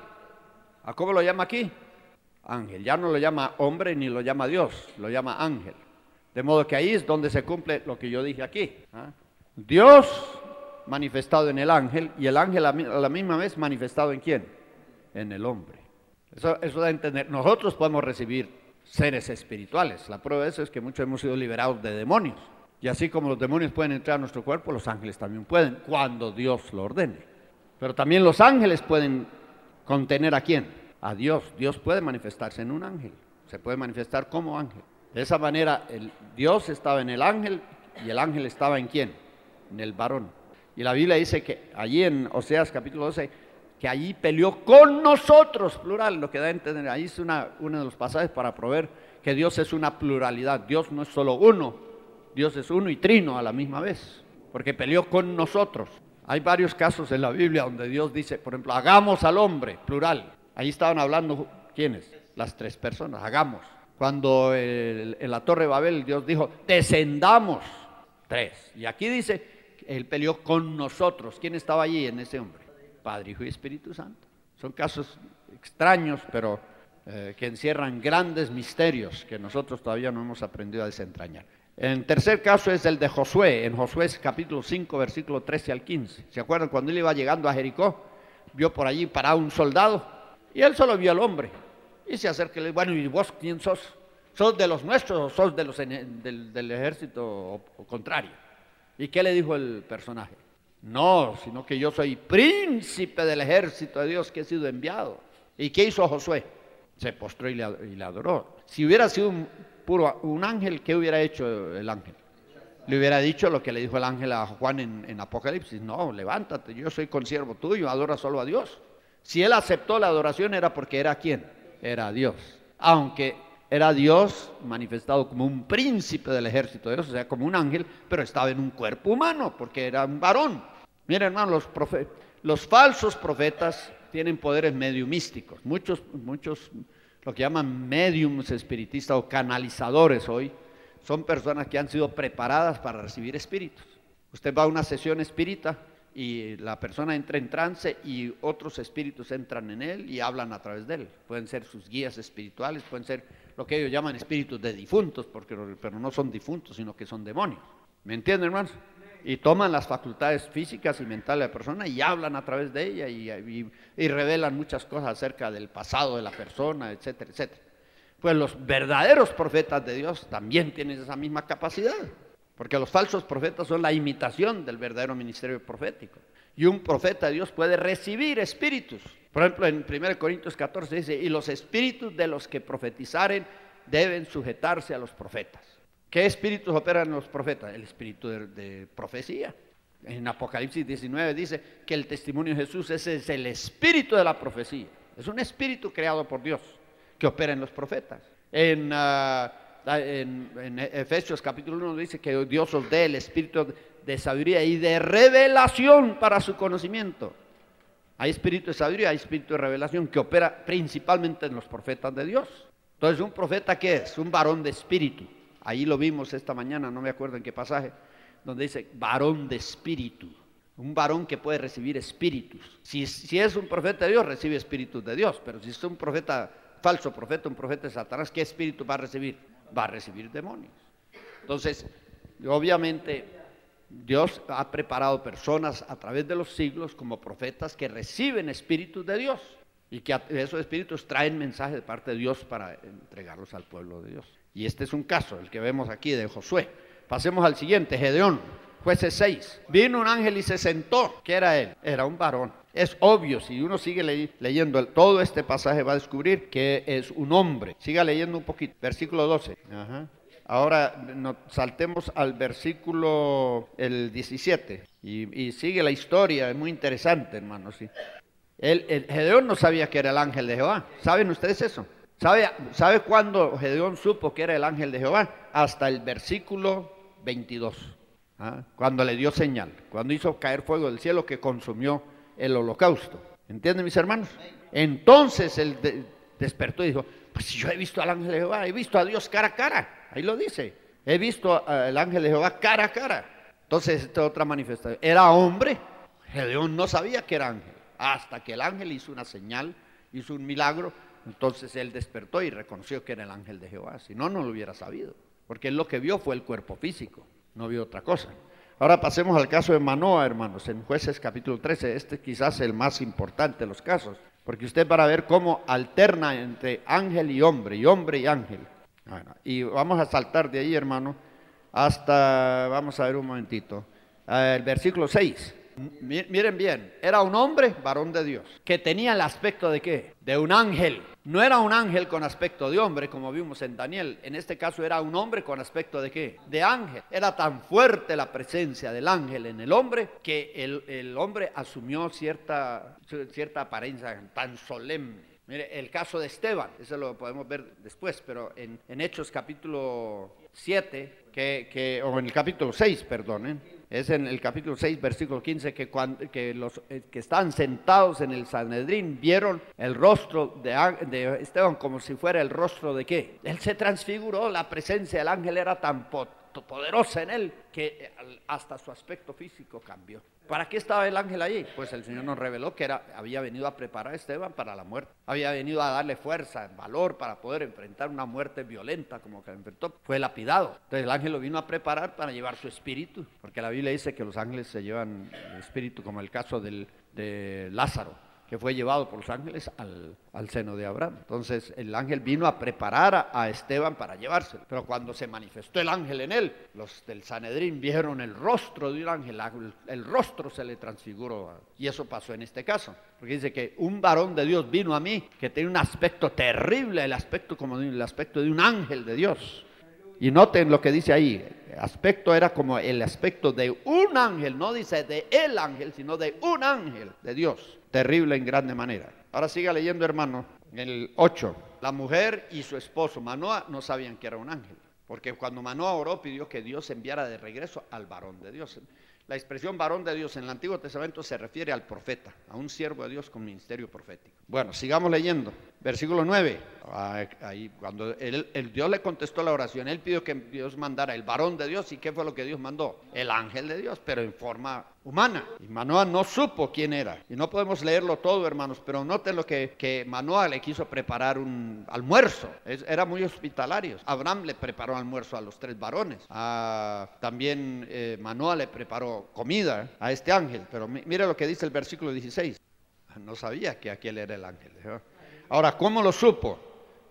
¿A cómo lo llama aquí? Ángel. Ya no lo llama hombre ni lo llama Dios, lo llama ángel. De modo que ahí es donde se cumple lo que yo dije aquí. ¿Ah? Dios manifestado en el ángel y el ángel a la misma vez manifestado en ¿quién? En el hombre. Eso, eso da a entender. Nosotros podemos recibir seres espirituales. La prueba de eso es que muchos hemos sido liberados de demonios. Y así como los demonios pueden entrar a nuestro cuerpo, los ángeles también pueden, cuando Dios lo ordene. Pero también los ángeles pueden contener ¿a quién? A Dios. Dios puede manifestarse en un ángel. Se puede manifestar como ángel. De esa manera, el Dios estaba en el ángel y el ángel estaba en ¿quién? En el varón. Y la Biblia dice que allí en Oseas capítulo doce, que allí peleó con nosotros, plural, lo que da a entender. Ahí es una, uno de los pasajes para proveer que Dios es una pluralidad. Dios no es solo uno, Dios es uno y trino a la misma vez, porque peleó con nosotros. Hay varios casos en la Biblia donde Dios dice, por ejemplo, hagamos al hombre, plural. Ahí estaban hablando, ¿quiénes? Las tres personas, hagamos. Cuando el, en la Torre de Babel Dios dijo, descendamos, tres. Y aquí dice, Él peleó con nosotros. ¿Quién estaba allí en ese hombre? Padre, Hijo y Espíritu Santo. Son casos extraños, pero eh, que encierran grandes misterios que nosotros todavía no hemos aprendido a desentrañar. El tercer caso es el de Josué, en Josué capítulo cinco, versículo trece al quince. ¿Se acuerdan? Cuando él iba llegando a Jericó, vio por allí parado un soldado y él solo vio al hombre. Y se acerca y le dice, bueno, ¿y vos quién sos? ¿Sos de los nuestros o sos de los del, del ejército o, o contrario? ¿Y qué le dijo el personaje? No, sino que yo soy príncipe del ejército de Dios que he sido enviado. ¿Y qué hizo Josué? Se postró y le, y le adoró. Si hubiera sido un, puro, un ángel, ¿qué hubiera hecho el ángel? Le hubiera dicho lo que le dijo el ángel a Juan en, en Apocalipsis. No, levántate, yo soy consiervo tuyo, adora solo a Dios. Si él aceptó la adoración era porque era ¿quién? Era Dios. Aunque era Dios manifestado como un príncipe del ejército de Dios, o sea, como un ángel, pero estaba en un cuerpo humano, porque era un varón. Miren, hermano, los, profe los falsos profetas tienen poderes mediumísticos. Muchos, muchos, lo que llaman mediums espiritistas o canalizadores hoy, son personas que han sido preparadas para recibir espíritus. Usted va a una sesión espírita y la persona entra en trance y otros espíritus entran en él y hablan a través de él. Pueden ser sus guías espirituales, pueden ser lo que ellos llaman espíritus de difuntos, porque, pero no son difuntos, sino que son demonios. ¿Me entienden, hermanos? Y toman las facultades físicas y mentales de la persona y hablan a través de ella y, y, y revelan muchas cosas acerca del pasado de la persona, etcétera, etcétera. Pues los verdaderos profetas de Dios también tienen esa misma capacidad, porque los falsos profetas son la imitación del verdadero ministerio profético. Y un profeta de Dios puede recibir espíritus. Por ejemplo, en primera Corintios catorce dice, y los espíritus de los que profetizaren deben sujetarse a los profetas. ¿Qué espíritus operan en los profetas? El espíritu de, de profecía. En Apocalipsis diecinueve dice que el testimonio de Jesús ese es el espíritu de la profecía. Es un espíritu creado por Dios que opera en los profetas. En, uh, en, en Efesios capítulo uno dice que Dios os dé el espíritu de sabiduría y de revelación para su conocimiento. Hay espíritu de sabiduría, hay espíritu de revelación que opera principalmente en los profetas de Dios. Entonces, ¿un profeta qué es? Un varón de espíritu. Ahí lo vimos esta mañana, no me acuerdo en qué pasaje, donde dice varón de espíritu. Un varón que puede recibir espíritus. Si, si es un profeta de Dios, recibe espíritus de Dios. Pero si es un profeta, falso profeta, un profeta de Satanás, ¿qué espíritu va a recibir? Va a recibir demonios. Entonces, obviamente, Dios ha preparado personas a través de los siglos como profetas que reciben espíritus de Dios y que esos espíritus traen mensajes de parte de Dios para entregarlos al pueblo de Dios. Y este es un caso, el que vemos aquí de Josué. Pasemos al siguiente, Gedeón, jueces seis. Vino un ángel y se sentó. ¿Qué era él? Era un varón. Es obvio, si uno sigue le leyendo el, todo este pasaje va a descubrir que es un hombre. Siga leyendo un poquito, versículo doce. Ajá. Ahora nos saltemos al versículo el diecisiete y, y sigue la historia, es muy interesante, hermanos. ¿Sí? El, el, Gedeón no sabía que era el ángel de Jehová. ¿Saben ustedes eso? ¿Sabe, ¿Sabe cuándo Gedeón supo que era el ángel de Jehová? Hasta el versículo veintidós, ¿ah? Cuando le dio señal, cuando hizo caer fuego del cielo que consumió el holocausto. ¿Entienden, mis hermanos? Entonces él de, despertó y dijo, pues si yo he visto al ángel de Jehová, he visto a Dios cara a cara. Ahí lo dice, he visto al ángel de Jehová cara a cara. Entonces esta otra manifestación, era hombre. Gedeón no sabía que era ángel, hasta que el ángel hizo una señal, hizo un milagro. Entonces él despertó y reconoció que era el ángel de Jehová. Si no, no lo hubiera sabido, porque él lo que vio fue el cuerpo físico, no vio otra cosa. Ahora pasemos al caso de Manoa, hermanos, en Jueces capítulo trece. Este quizás es el más importante de los casos, porque usted va a ver cómo alterna entre ángel y hombre, y hombre y ángel. Bueno, y vamos a saltar de ahí, hermano, hasta, vamos a ver un momentito, el versículo seis. Miren bien, era un hombre, varón de Dios, que tenía el aspecto de ¿qué? De un ángel. No era un ángel con aspecto de hombre, como vimos en Daniel. En este caso era un hombre con aspecto de ¿qué? De ángel. Era tan fuerte la presencia del ángel en el hombre, que el, el hombre asumió cierta, cierta apariencia tan solemne. Mire, el caso de Esteban, eso lo podemos ver después, pero en, en Hechos capítulo siete, que, que, o en el capítulo seis, perdón, ¿eh? Es en el capítulo seis, versículo quince, que, cuando, que los eh, que estaban sentados en el Sanedrín vieron el rostro de, de Esteban como si fuera el rostro de ¿qué? Él se transfiguró, la presencia del ángel era tan poderosa en él que hasta su aspecto físico cambió. ¿Para qué estaba el ángel allí? Pues el Señor nos reveló que era, había venido a preparar a Esteban para la muerte. Había venido a darle fuerza, valor para poder enfrentar una muerte violenta como que enfrentó. Fue lapidado. Entonces el ángel lo vino a preparar para llevar su espíritu, porque la Biblia dice que los ángeles se llevan el espíritu, como el caso del, de Lázaro, que fue llevado por los ángeles al, al seno de Abraham. Entonces el ángel vino a preparar a, a Esteban para llevárselo. Pero cuando se manifestó el ángel en él, los del Sanedrín vieron el rostro de un ángel, el, el rostro se le transfiguró. Y eso pasó en este caso. Porque dice que un varón de Dios vino a mí que tenía un aspecto terrible, el aspecto como de, el aspecto de un ángel de Dios. Y noten lo que dice ahí, aspecto era como el aspecto de un ángel, no dice de el ángel, sino de un ángel de Dios. Terrible en grande manera. Ahora siga leyendo, hermano, el ocho. La mujer y su esposo Manoa no sabían que era un ángel, porque cuando Manoa oró pidió que Dios enviara de regreso al varón de Dios. La expresión varón de Dios en el Antiguo Testamento se refiere al profeta, a un siervo de Dios con ministerio profético. Bueno, sigamos leyendo. Versículo nueve. Ahí, cuando el, el Dios le contestó la oración, él pidió que Dios mandara el varón de Dios. ¿Y qué fue lo que Dios mandó? El ángel de Dios, pero en forma humana. Y Manoa no supo quién era. Y no podemos leerlo todo, hermanos, pero noten lo que, que Manoa le quiso preparar un almuerzo. Es, era muy hospitalario. Abraham le preparó almuerzo a los tres varones. A, también eh, Manoa le preparó comida a este ángel. Pero mire lo que dice el versículo dieciséis. No sabía que aquel era el ángel de Jehová. Ahora, ¿cómo lo supo?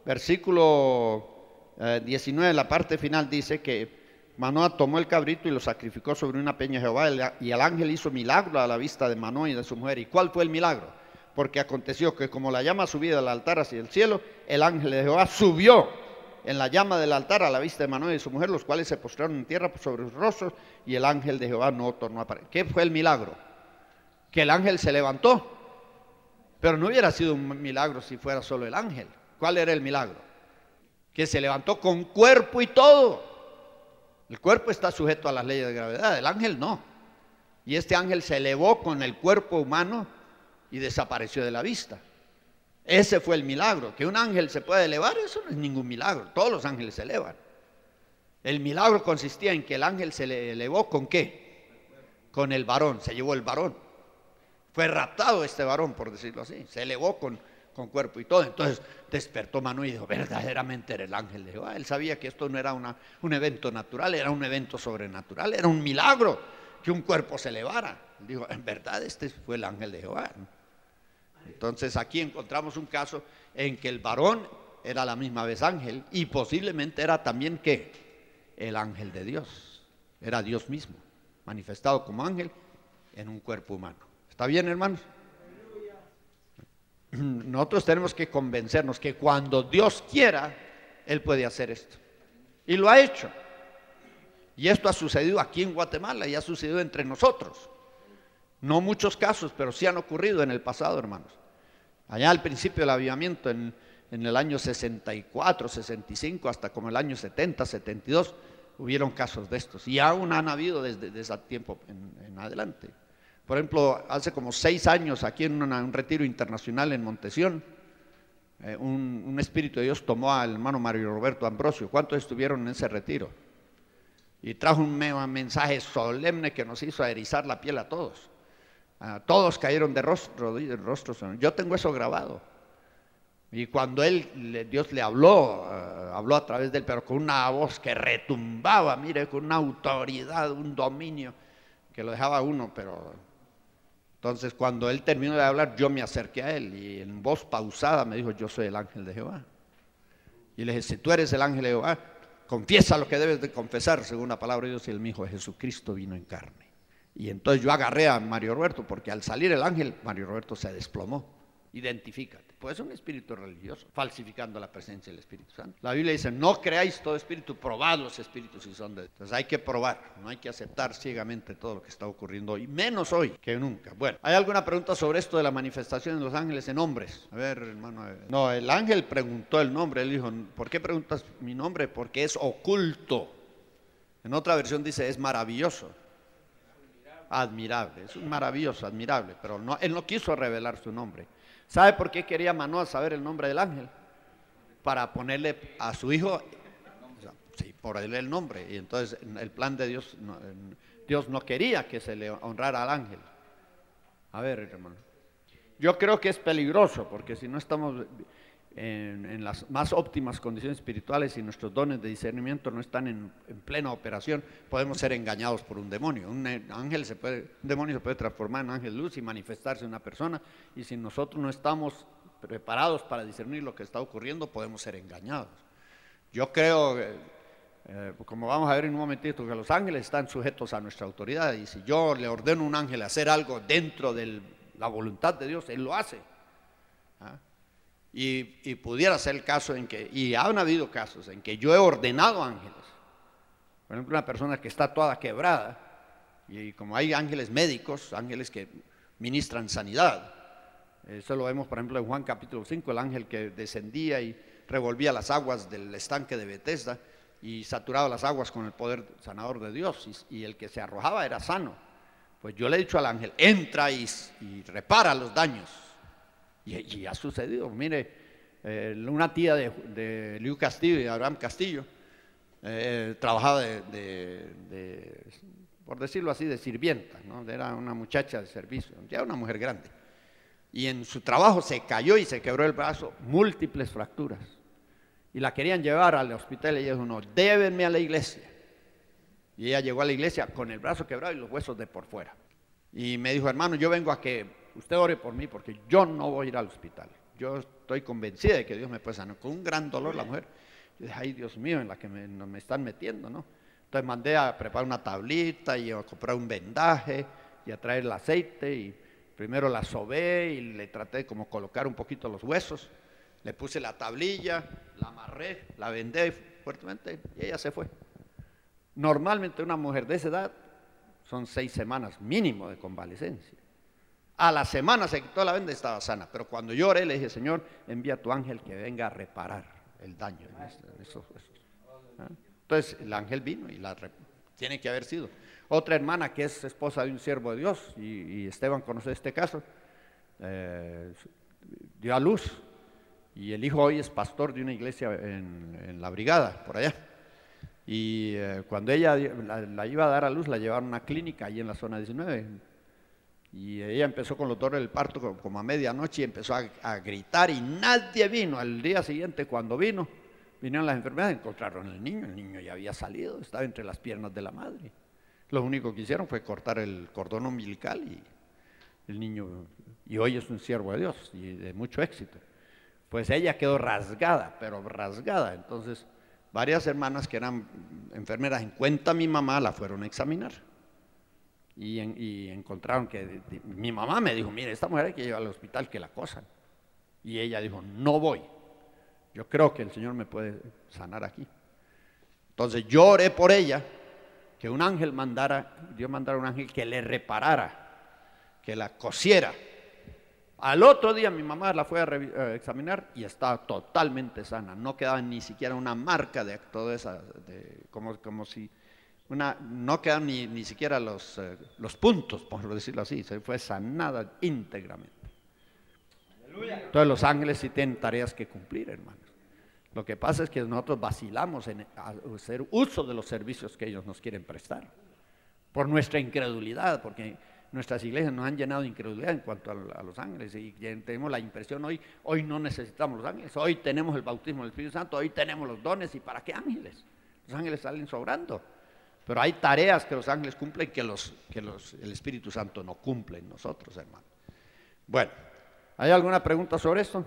Versículo eh, diecinueve, la parte final dice que Manoa tomó el cabrito y lo sacrificó sobre una peña de Jehová, y el ángel hizo milagro a la vista de Manoa y de su mujer. ¿Y cuál fue el milagro? Porque aconteció que como la llama subía del altar hacia el cielo, el ángel de Jehová subió en la llama del altar a la vista de Manoa y de su mujer, los cuales se postraron en tierra sobre sus rostros, y el ángel de Jehová no tornó a aparecer. ¿Qué fue el milagro? Que el ángel se levantó. Pero no hubiera sido un milagro si fuera solo el ángel. ¿Cuál era el milagro? Que se levantó con cuerpo y todo. El cuerpo está sujeto a las leyes de gravedad, el ángel no. Y este ángel se elevó con el cuerpo humano y desapareció de la vista. Ese fue el milagro. Que un ángel se pueda elevar, eso no es ningún milagro. Todos los ángeles se elevan. El milagro consistía en que el ángel se le elevó ¿con qué? Con el varón, se llevó el varón. Fue raptado este varón, por decirlo así. Se elevó con, con cuerpo y todo. Entonces despertó Manoa y dijo, verdaderamente era el ángel de Jehová. Él sabía que esto no era una, un evento natural, era un evento sobrenatural, era un milagro. que un cuerpo se elevara. Dijo, en verdad este fue el ángel de Jehová. Entonces aquí encontramos un caso en que el varón era a la misma vez ángel y posiblemente era también ¿qué? El ángel de Dios. Era Dios mismo, manifestado como ángel en un cuerpo humano. ¿Está bien, hermanos? Nosotros tenemos que convencernos que cuando Dios quiera, Él puede hacer esto. Y lo ha hecho. Y esto ha sucedido aquí en Guatemala y ha sucedido entre nosotros. No muchos casos, pero sí han ocurrido en el pasado, hermanos. Allá al principio del avivamiento, en, en el año sesenta y cuatro, sesenta y cinco, hasta como el año setenta, setenta y dos, hubieron casos de estos. Y aún han habido desde, desde ese tiempo en, en adelante. Por ejemplo, hace como seis años, aquí en una, un retiro internacional en Montesión, eh, un, un espíritu de Dios tomó al hermano Mario Roberto Ambrosio. ¿Cuántos estuvieron en ese retiro? Y trajo un mensaje solemne que nos hizo erizar la piel a todos. Uh, todos cayeron de rostro, de rostros. Yo tengo eso grabado. Y cuando él, Dios le habló, uh, habló a través de él, pero con una voz que retumbaba, mire, con una autoridad, un dominio que lo dejaba uno, pero entonces cuando él terminó de hablar, yo me acerqué a él y en voz pausada me dijo, yo soy el ángel de Jehová. Y le dije, si tú eres el ángel de Jehová, confiesa lo que debes de confesar, según la palabra de Dios. Y él me dijo, Jesucristo vino en carne. Y entonces yo agarré a Mario Roberto, porque al salir el ángel, Mario Roberto se desplomó. Identifícate. Pues es un espíritu religioso, falsificando la presencia del Espíritu Santo. La Biblia dice, no creáis todo espíritu, probad los espíritus si son de Dios. Entonces hay que probar, no hay que aceptar ciegamente todo lo que está ocurriendo hoy, menos hoy que nunca. Bueno, ¿hay alguna pregunta sobre esto de la manifestación de los ángeles en hombres? A ver, hermano. A ver. No, el ángel preguntó el nombre, él dijo, ¿por qué preguntas mi nombre? Porque es oculto. En otra versión dice, es maravilloso. Admirable, es un maravilloso, admirable, pero no, él no quiso revelar su nombre. ¿Sabe por qué quería Manoah saber el nombre del ángel? Para ponerle a su hijo, o sea, sí, por él el nombre. Y entonces el plan de Dios, no, Dios no quería que se le honrara al ángel. A ver, hermano, yo creo que es peligroso, porque si no estamos en, en las más óptimas condiciones espirituales y nuestros dones de discernimiento no están en, en plena operación, podemos ser engañados por un demonio. Un ángel se puede, un demonio se puede transformar en ángel de luz y manifestarse en una persona, y si nosotros no estamos preparados para discernir lo que está ocurriendo, podemos ser engañados. Yo creo, eh, como vamos a ver en un momentito, que los ángeles están sujetos a nuestra autoridad, y si yo le ordeno a un ángel hacer algo dentro de la voluntad de Dios, él lo hace. ¿Ah? Y, y pudiera ser el caso en que, y han habido casos en que yo he ordenado ángeles. Por ejemplo, una persona que está toda quebrada, y como hay ángeles médicos, ángeles que ministran sanidad. Eso lo vemos, por ejemplo, en Juan capítulo cinco, el ángel que descendía y revolvía las aguas del estanque de Betesda y saturaba las aguas con el poder sanador de Dios, y, y el que se arrojaba era sano. Pues yo le he dicho al ángel, entra y, y repara los daños. Y, y ha sucedido. Mire, eh, una tía de, de Liu Castillo y Abraham Castillo eh, trabajaba de, de, de, por decirlo así, de sirvienta, ¿no? Era una muchacha de servicio, ya una mujer grande. Y en su trabajo se cayó y se quebró el brazo, múltiples fracturas. Y la querían llevar al hospital y ella dijo, no, llévenme a la iglesia. Y ella llegó a la iglesia con el brazo quebrado y los huesos de por fuera. Y me dijo, hermano, yo vengo a que usted ore por mí, porque yo no voy a ir al hospital. Yo estoy convencida de que Dios me puede sanar. Con un gran dolor la mujer. Yo dije, ay, Dios mío, en la que me, no me están metiendo, ¿no? Entonces mandé a preparar una tablita y a comprar un vendaje y a traer el aceite, y primero la sobé y le traté de como colocar un poquito los huesos. Le puse la tablilla, la amarré, la vendé fuertemente y ella se fue. Normalmente una mujer de esa edad son seis semanas mínimo de convalecencia. A la semana se quitó la venda y estaba sana. Pero cuando yo oré, le dije, Señor, envía a tu ángel que venga a reparar el daño en, este, en esos huesos. ¿Ah? Entonces el ángel vino y la tiene que haber sido. Otra hermana que es esposa de un siervo de Dios, y, y Esteban conoce este caso, eh, dio a luz, y el hijo hoy es pastor de una iglesia en, en la Brigada, por allá. Y eh, cuando ella la, la iba a dar a luz, la llevaron a una clínica ahí en la zona diecinueve. Y ella empezó con los dolores del parto como a medianoche y empezó a, a gritar, y nadie vino. Al día siguiente, cuando vino, vinieron las enfermeras, encontraron al niño. El niño ya había salido, estaba entre las piernas de la madre. Lo único que hicieron fue cortar el cordón umbilical y el niño, y hoy es un siervo de Dios y de mucho éxito. Pues ella quedó rasgada, pero rasgada. Entonces, varias hermanas que eran enfermeras en cuenta mi mamá la fueron a examinar. Y, en, y encontraron que, de, de, mi mamá me dijo, mire, esta mujer hay que llevar al hospital que la acosan. Y ella dijo, no voy. Yo creo que el Señor me puede sanar aquí. Entonces yo oré por ella, que un ángel mandara, Dios mandara un ángel que le reparara, que la cosiera. Al otro día mi mamá la fue a, a examinar y estaba totalmente sana, no quedaba ni siquiera una marca de toda esa, de, como, como si, una, no quedaban ni, ni siquiera los, eh, los puntos, por decirlo así, se fue sanada íntegramente. Entonces los ángeles sí tienen tareas que cumplir, hermanos. Lo que pasa es que nosotros vacilamos en hacer uso de los servicios que ellos nos quieren prestar, por nuestra incredulidad, porque nuestras iglesias nos han llenado de incredulidad en cuanto a, a los ángeles, y tenemos la impresión hoy, hoy no necesitamos los ángeles, hoy tenemos el bautismo del Espíritu Santo, hoy tenemos los dones, ¿y para qué ángeles? Los ángeles salen sobrando, pero hay tareas que los ángeles cumplen que, los, que los, el Espíritu Santo no cumple en nosotros, hermano. Bueno, ¿hay alguna pregunta sobre esto?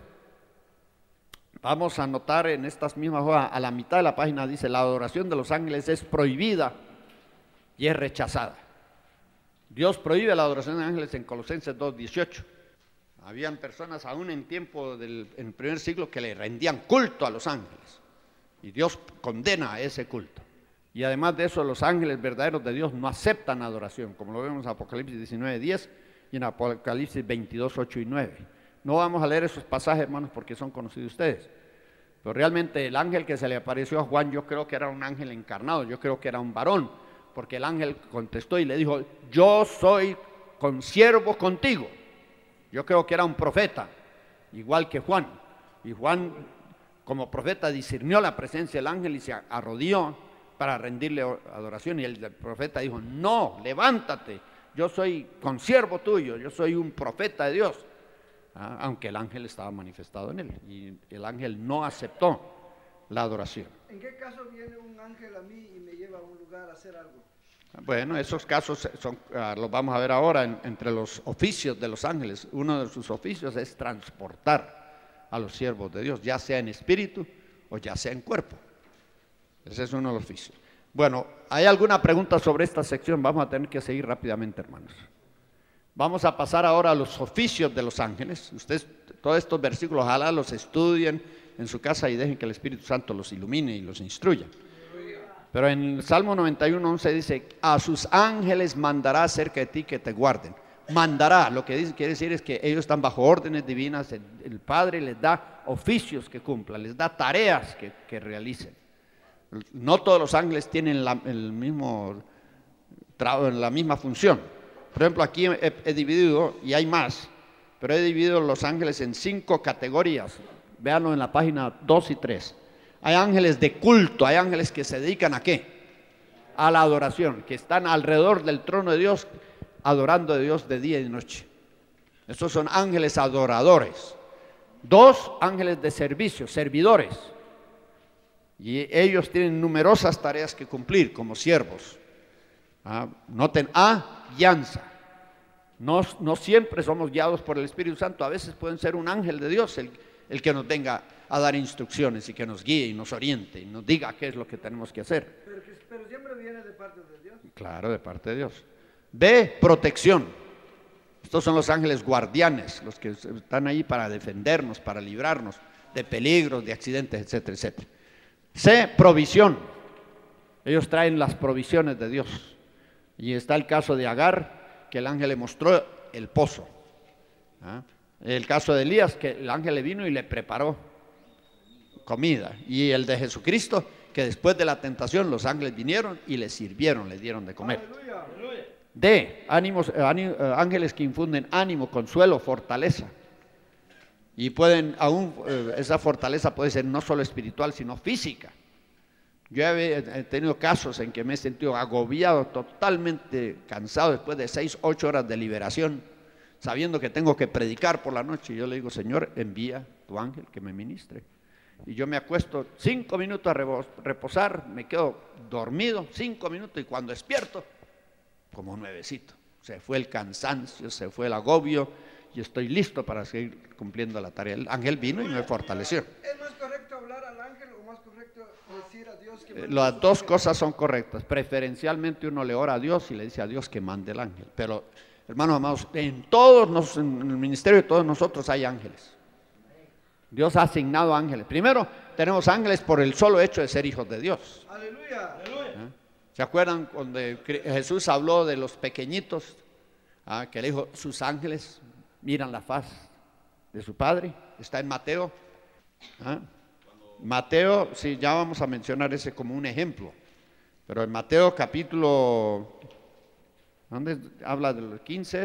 Vamos a anotar en estas mismas hojas, a la mitad de la página dice, la adoración de los ángeles es prohibida y es rechazada. Dios prohíbe la adoración de ángeles en Colosenses dos dieciocho. Habían personas aún en tiempo del en el primer siglo que le rendían culto a los ángeles. Y Dios condena a ese culto. Y además de eso, los ángeles verdaderos de Dios no aceptan adoración, como lo vemos en Apocalipsis diecinueve diez y en Apocalipsis veintidós ocho y nueve. No vamos a leer esos pasajes, hermanos, porque son conocidos de ustedes. Pero realmente el ángel que se le apareció a Juan, yo creo que era un ángel encarnado, yo creo que era un varón, porque el ángel contestó y le dijo, yo soy consiervo contigo. Yo creo que era un profeta, igual que Juan. Y Juan, como profeta, discernió la presencia del ángel y se arrodilló para rendirle adoración. Y el profeta dijo, no, levántate, yo soy consiervo tuyo, yo soy un profeta de Dios. Ah, aunque el ángel estaba manifestado en él, y el ángel no aceptó la adoración. ¿En qué caso viene un ángel a mí y me lleva a un lugar a hacer algo? Bueno, esos casos son, uh, los vamos a ver ahora en, entre los oficios de los ángeles. Uno de sus oficios es transportar a los siervos de Dios, ya sea en espíritu o ya sea en cuerpo. Ese es uno de los oficios. Bueno, ¿hay alguna pregunta sobre esta sección? Vamos a tener que seguir rápidamente, hermanos. Vamos a pasar ahora a los oficios de los ángeles. Ustedes, todos estos versículos, ojalá los estudien en su casa y dejen que el Espíritu Santo los ilumine y los instruya. Pero en el Salmo noventa y uno, once dice, a sus ángeles mandará cerca de ti que te guarden. Mandará, lo que dice, quiere decir es que ellos están bajo órdenes divinas, el, el Padre les da oficios que cumplan, les da tareas que, que realicen. No todos los ángeles tienen la, el mismo, la misma función. Por ejemplo, aquí he, he dividido, y hay más, pero he dividido los ángeles en cinco categorías. Véanlo en la página dos y tres. Hay ángeles de culto, hay ángeles que se dedican ¿a qué? A la adoración, que están alrededor del trono de Dios, adorando a Dios de día y de noche. Estos son ángeles adoradores. Dos, ángeles de servicio, servidores. Y ellos tienen numerosas tareas que cumplir como siervos. Ah, noten A, guianza. No, no siempre somos guiados por el Espíritu Santo, a veces pueden ser un ángel de Dios el, el que nos venga a dar instrucciones y que nos guíe y nos oriente y nos diga qué es lo que tenemos que hacer. Pero, pero siempre viene de parte de Dios. Claro, de parte de Dios. B, protección. Estos son los ángeles guardianes, los que están ahí para defendernos, para librarnos de peligros, de accidentes, etcétera, etcétera. C, provisión. Ellos traen las provisiones de Dios. Y está el caso de Agar, que el ángel le mostró el pozo. ¿Ah? El caso de Elías, que el ángel le vino y le preparó comida. Y el de Jesucristo, que después de la tentación los ángeles vinieron y le sirvieron, le dieron de comer. Aleluya. D, ánimos, ánimos, ángeles que infunden ánimo, consuelo, fortaleza. Y pueden, aún eh, esa fortaleza puede ser no solo espiritual, sino física. Yo he tenido casos en que me he sentido agobiado, totalmente cansado después de seis, ocho horas de liberación, sabiendo que tengo que predicar por la noche. Y yo le digo, Señor, envía tu ángel que me ministre. Y yo me acuesto cinco minutos a reposar, me quedo dormido cinco minutos y cuando despierto, como nuevecito. Se fue el cansancio, se fue el agobio y estoy listo para seguir cumpliendo la tarea. El ángel vino y me fortaleció. ¿Es más correcto hablar al ángel o más correcto decir a Dios que Eh, mande Las sus dos ángeles? cosas son correctas. Preferencialmente uno le ora a Dios y le dice a Dios que mande el ángel. Pero, hermanos amados, en todos nos, en el ministerio de todos nosotros hay ángeles. Dios ha asignado ángeles. Primero, tenemos ángeles por el solo hecho de ser hijos de Dios. Aleluya. ¿Eh? ¿Se acuerdan cuando Jesús habló de los pequeñitos? ¿Ah? Que le dijo, sus ángeles miran la faz de su Padre. Está en Mateo. ¿Ah? Mateo, sí, ya vamos a mencionar ese como un ejemplo. Pero en Mateo capítulo, ¿dónde habla de los quince?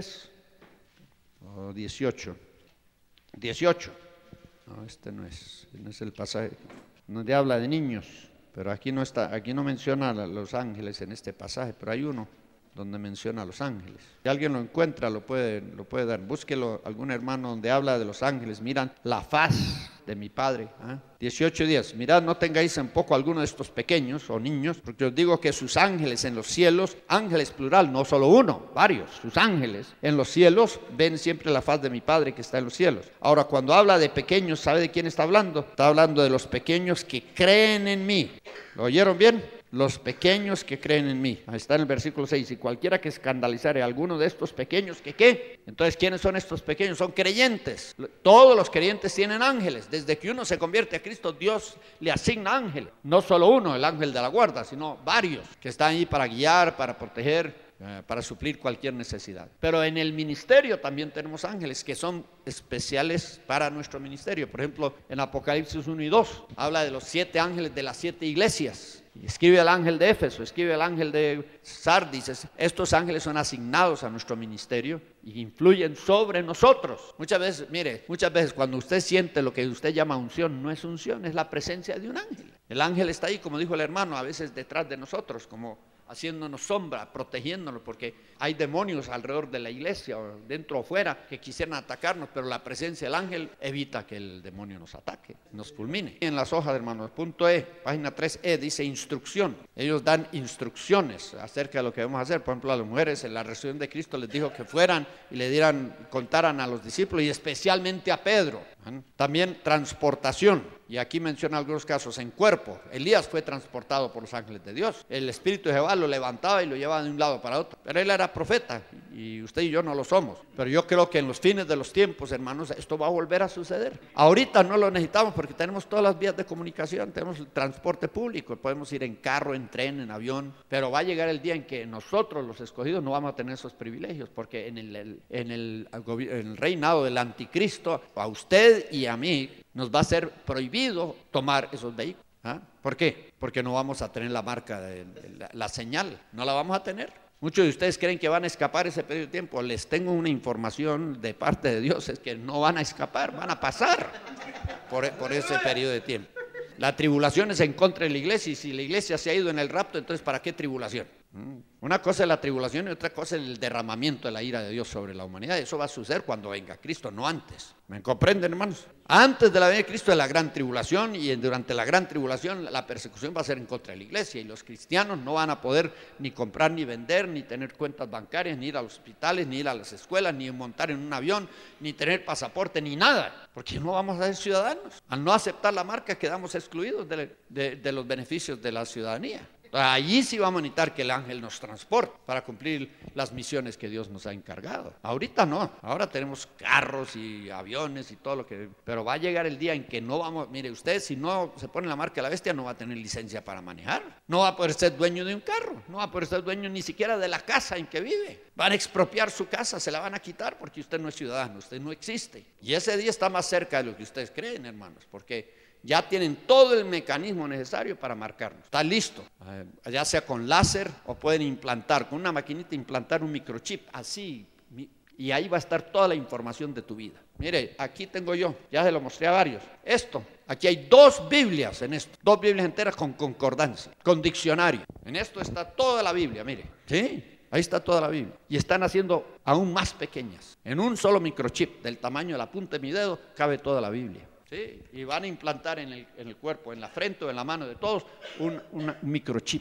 O dieciocho. dieciocho. No, este no es, no es el pasaje donde habla de niños, pero aquí no está, aquí no menciona a los ángeles en este pasaje, pero hay uno donde menciona a los ángeles. Si alguien lo encuentra, lo puede, lo puede dar. Búsquelo, algún hermano donde habla de los ángeles. Miran la faz de mi Padre. ¿eh? dieciocho días. Mirad, no tengáis en poco alguno de estos pequeños o niños, porque os digo que sus ángeles en los cielos, ángeles plural, no solo uno, varios, sus ángeles en los cielos ven siempre la faz de mi Padre que está en los cielos. Ahora, cuando habla de pequeños, ¿sabe de quién está hablando? Está hablando de los pequeños que creen en mí. ¿Lo oyeron bien? Los pequeños que creen en mí. Ahí está en el versículo seis. Y cualquiera que escandalizare a alguno de estos pequeños, ¿que qué? Entonces, ¿quiénes son estos pequeños? Son creyentes. Todos los creyentes tienen ángeles. Desde que uno se convierte a Cristo, Dios le asigna ángeles. No solo uno, el ángel de la guarda, sino varios que están ahí para guiar, para proteger, para suplir cualquier necesidad. Pero en el ministerio también tenemos ángeles que son especiales para nuestro ministerio. Por ejemplo, en Apocalipsis uno y dos habla de los siete ángeles de las siete iglesias. Y escribe el ángel de Éfeso, escribe el ángel de Sardis. Estos ángeles son asignados a nuestro ministerio y influyen sobre nosotros. Muchas veces, mire, muchas veces cuando usted siente lo que usted llama unción, no es unción, es la presencia de un ángel. El ángel está ahí, como dijo el hermano, a veces detrás de nosotros, como haciéndonos sombra, protegiéndonos, porque hay demonios alrededor de la iglesia, o dentro o fuera, que quisieran atacarnos, pero la presencia del ángel evita que el demonio nos ataque, nos fulmine. En las hojas, hermanos, punto E, página tres E, dice instrucción. Ellos dan instrucciones acerca de lo que debemos hacer. Por ejemplo, a las mujeres en la resurrección de Cristo les dijo que fueran y le dieran, contaran a los discípulos y especialmente a Pedro. También transportación, y aquí menciona algunos casos en cuerpo. Elías fue transportado por los ángeles de Dios. El Espíritu de Jehová lo levantaba y lo llevaba de un lado para otro, pero él era profeta y usted y yo no lo somos. Pero yo creo que en los fines de los tiempos, hermanos, esto va a volver a suceder. Ahorita no lo necesitamos porque tenemos todas las vías de comunicación, tenemos el transporte público, podemos ir en carro, en tren, en avión, pero va a llegar el día en que nosotros los escogidos no vamos a tener esos privilegios, porque en el, el, en el, en el reinado del anticristo, a usted y a mí nos va a ser prohibido tomar esos vehículos. ¿Ah? ¿Por qué? Porque no vamos a tener la marca, de, de la, la señal, no la vamos a tener. Muchos de ustedes creen que van a escapar ese periodo de tiempo. Les tengo una información de parte de Dios, es que no van a escapar, van a pasar por, por ese periodo de tiempo. La tribulación es en contra de la iglesia, y si la iglesia se ha ido en el rapto, entonces ¿para qué tribulación? Una cosa es la tribulación y otra cosa es el derramamiento de la ira de Dios sobre la humanidad. Eso va a suceder cuando venga Cristo, no antes. ¿Me comprenden, hermanos? Antes de la venida de Cristo es la gran tribulación, y durante la gran tribulación la persecución va a ser en contra de la iglesia, y los cristianos no van a poder ni comprar ni vender, ni tener cuentas bancarias, ni ir a los hospitales, ni ir a las escuelas, ni montar en un avión, ni tener pasaporte, ni nada, porque no vamos a ser ciudadanos. Al no aceptar la marca quedamos excluidos de, de, de los beneficios de la ciudadanía. Allí sí vamos a necesitar que el ángel nos transporte para cumplir las misiones que Dios nos ha encargado. Ahorita no, ahora tenemos carros y aviones y todo lo que... Pero va a llegar el día en que no vamos... Mire, usted si no se pone la marca de la bestia no va a tener licencia para manejar. No va a poder ser dueño de un carro, no va a poder ser dueño ni siquiera de la casa en que vive. Van a expropiar su casa, se la van a quitar porque usted no es ciudadano, usted no existe. Y ese día está más cerca de lo que ustedes creen, hermanos, porque... ya tienen todo el mecanismo necesario para marcarnos. Está listo, eh, ya sea con láser o pueden implantar, con una maquinita implantar un microchip, así, y ahí va a estar toda la información de tu vida. Mire, aquí tengo yo, ya se lo mostré a varios, esto, aquí hay dos Biblias en esto, dos Biblias enteras con concordancia, con diccionario. En esto está toda la Biblia, mire, ¿sí? Ahí está toda la Biblia. Y están haciendo aún más pequeñas. En un solo microchip, del tamaño de la punta de mi dedo, cabe toda la Biblia. Sí, y van a implantar en el, en el cuerpo, en la frente o en la mano de todos, un, un microchip.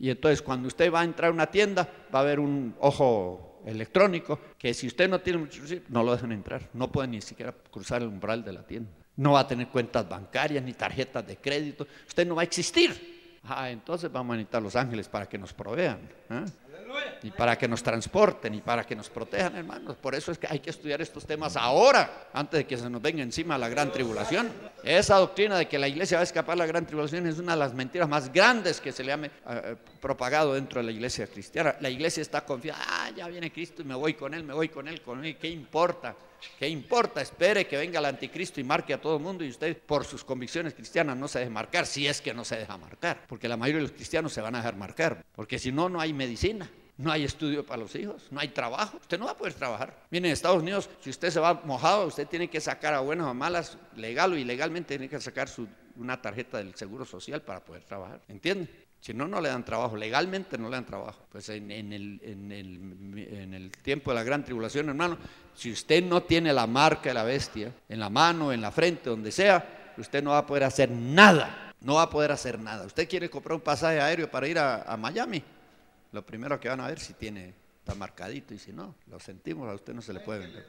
Y entonces cuando usted va a entrar a una tienda, va a haber un ojo electrónico que si usted no tiene mucho chip, no lo dejan entrar, no puede ni siquiera cruzar el umbral de la tienda. No va a tener cuentas bancarias ni tarjetas de crédito, usted no va a existir. Ah, entonces vamos a necesitar los ángeles para que nos provean, ¿eh? Y para que nos transporten y para que nos protejan, hermanos. Por eso es que hay que estudiar estos temas ahora, antes de que se nos venga encima la gran tribulación. Esa doctrina de que la iglesia va a escapar de la gran tribulación es una de las mentiras más grandes que se le ha uh, propagado dentro de la iglesia cristiana. La iglesia está confiada, ah, ya viene Cristo y me voy con él, me voy con él, con él, ¿qué importa? ¿Qué importa? Espere que venga el anticristo y marque a todo el mundo y usted por sus convicciones cristianas no se deje marcar, si es que no se deja marcar, porque la mayoría de los cristianos se van a dejar marcar, porque si no, no hay medicina. No hay estudio para los hijos, no hay trabajo, usted no va a poder trabajar. Miren, en Estados Unidos, si usted se va mojado, usted tiene que sacar a buenas o malas, legal o ilegalmente, tiene que sacar su, una tarjeta del Seguro Social para poder trabajar, ¿entiende? Si no, no le dan trabajo, legalmente no le dan trabajo. Pues en, en, el, en, el, en el tiempo de la gran tribulación, hermano, si usted no tiene la marca de la bestia, en la mano, en la frente, donde sea, usted no va a poder hacer nada, no va a poder hacer nada. Usted quiere comprar un pasaje aéreo para ir a, a Miami, lo primero que van a ver si tiene, está marcadito, y si no, lo sentimos, a usted no se le puede vender.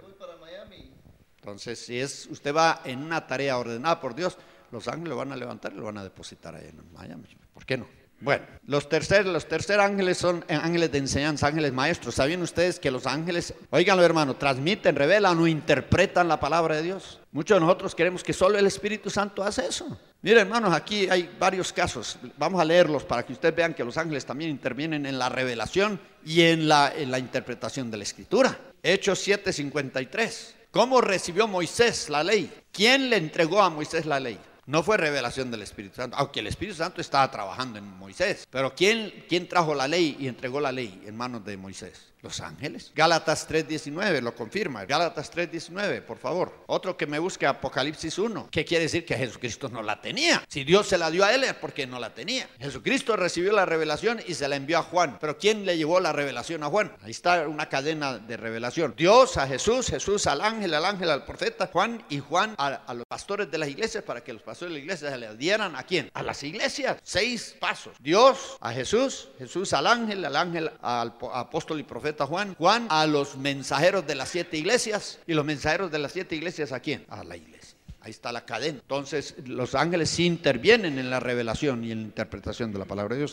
Entonces, si es, usted va en una tarea ordenada por Dios, los ángeles lo van a levantar y lo van a depositar ahí en Miami. ¿Por qué no? Bueno, los tercer, los tercer ángeles son ángeles de enseñanza, ángeles maestros. ¿Sabían ustedes que los ángeles, óiganlo hermano, transmiten, revelan o interpretan la palabra de Dios? Muchos de nosotros queremos que solo el Espíritu Santo hace eso. Miren hermanos, aquí hay varios casos, vamos a leerlos para que ustedes vean que los ángeles también intervienen en la revelación y en la, en la interpretación de la Escritura. Hechos siete cincuenta y tres. ¿Cómo recibió Moisés la ley? ¿Quién le entregó a Moisés la ley? No fue revelación del Espíritu Santo, aunque el Espíritu Santo estaba trabajando en Moisés. Pero ¿quién, quién trajo la ley y entregó la ley en manos de Moisés? Los ángeles. Gálatas tres diecinueve lo confirma. Gálatas tres diecinueve, por favor. Otro que me busque, Apocalipsis uno. ¿Qué quiere decir? Que Jesucristo no la tenía. Si Dios se la dio a él es porque no la tenía. Jesucristo recibió la revelación y se la envió a Juan. Pero ¿quién le llevó la revelación a Juan? Ahí está una cadena de revelación. Dios a Jesús, Jesús al ángel, al ángel al profeta, Juan y Juan a, a los pastores de las iglesias, para que los pastores de la iglesia se le dieran ¿a quién? A las iglesias. Seis pasos. Dios a Jesús, Jesús al ángel, al ángel al apóstol y profeta Juan, Juan a los mensajeros de las siete iglesias, y los mensajeros de las siete iglesias ¿a quién? A la iglesia. Ahí está la cadena. Entonces los ángeles sí intervienen en la revelación y en la interpretación de la palabra de Dios.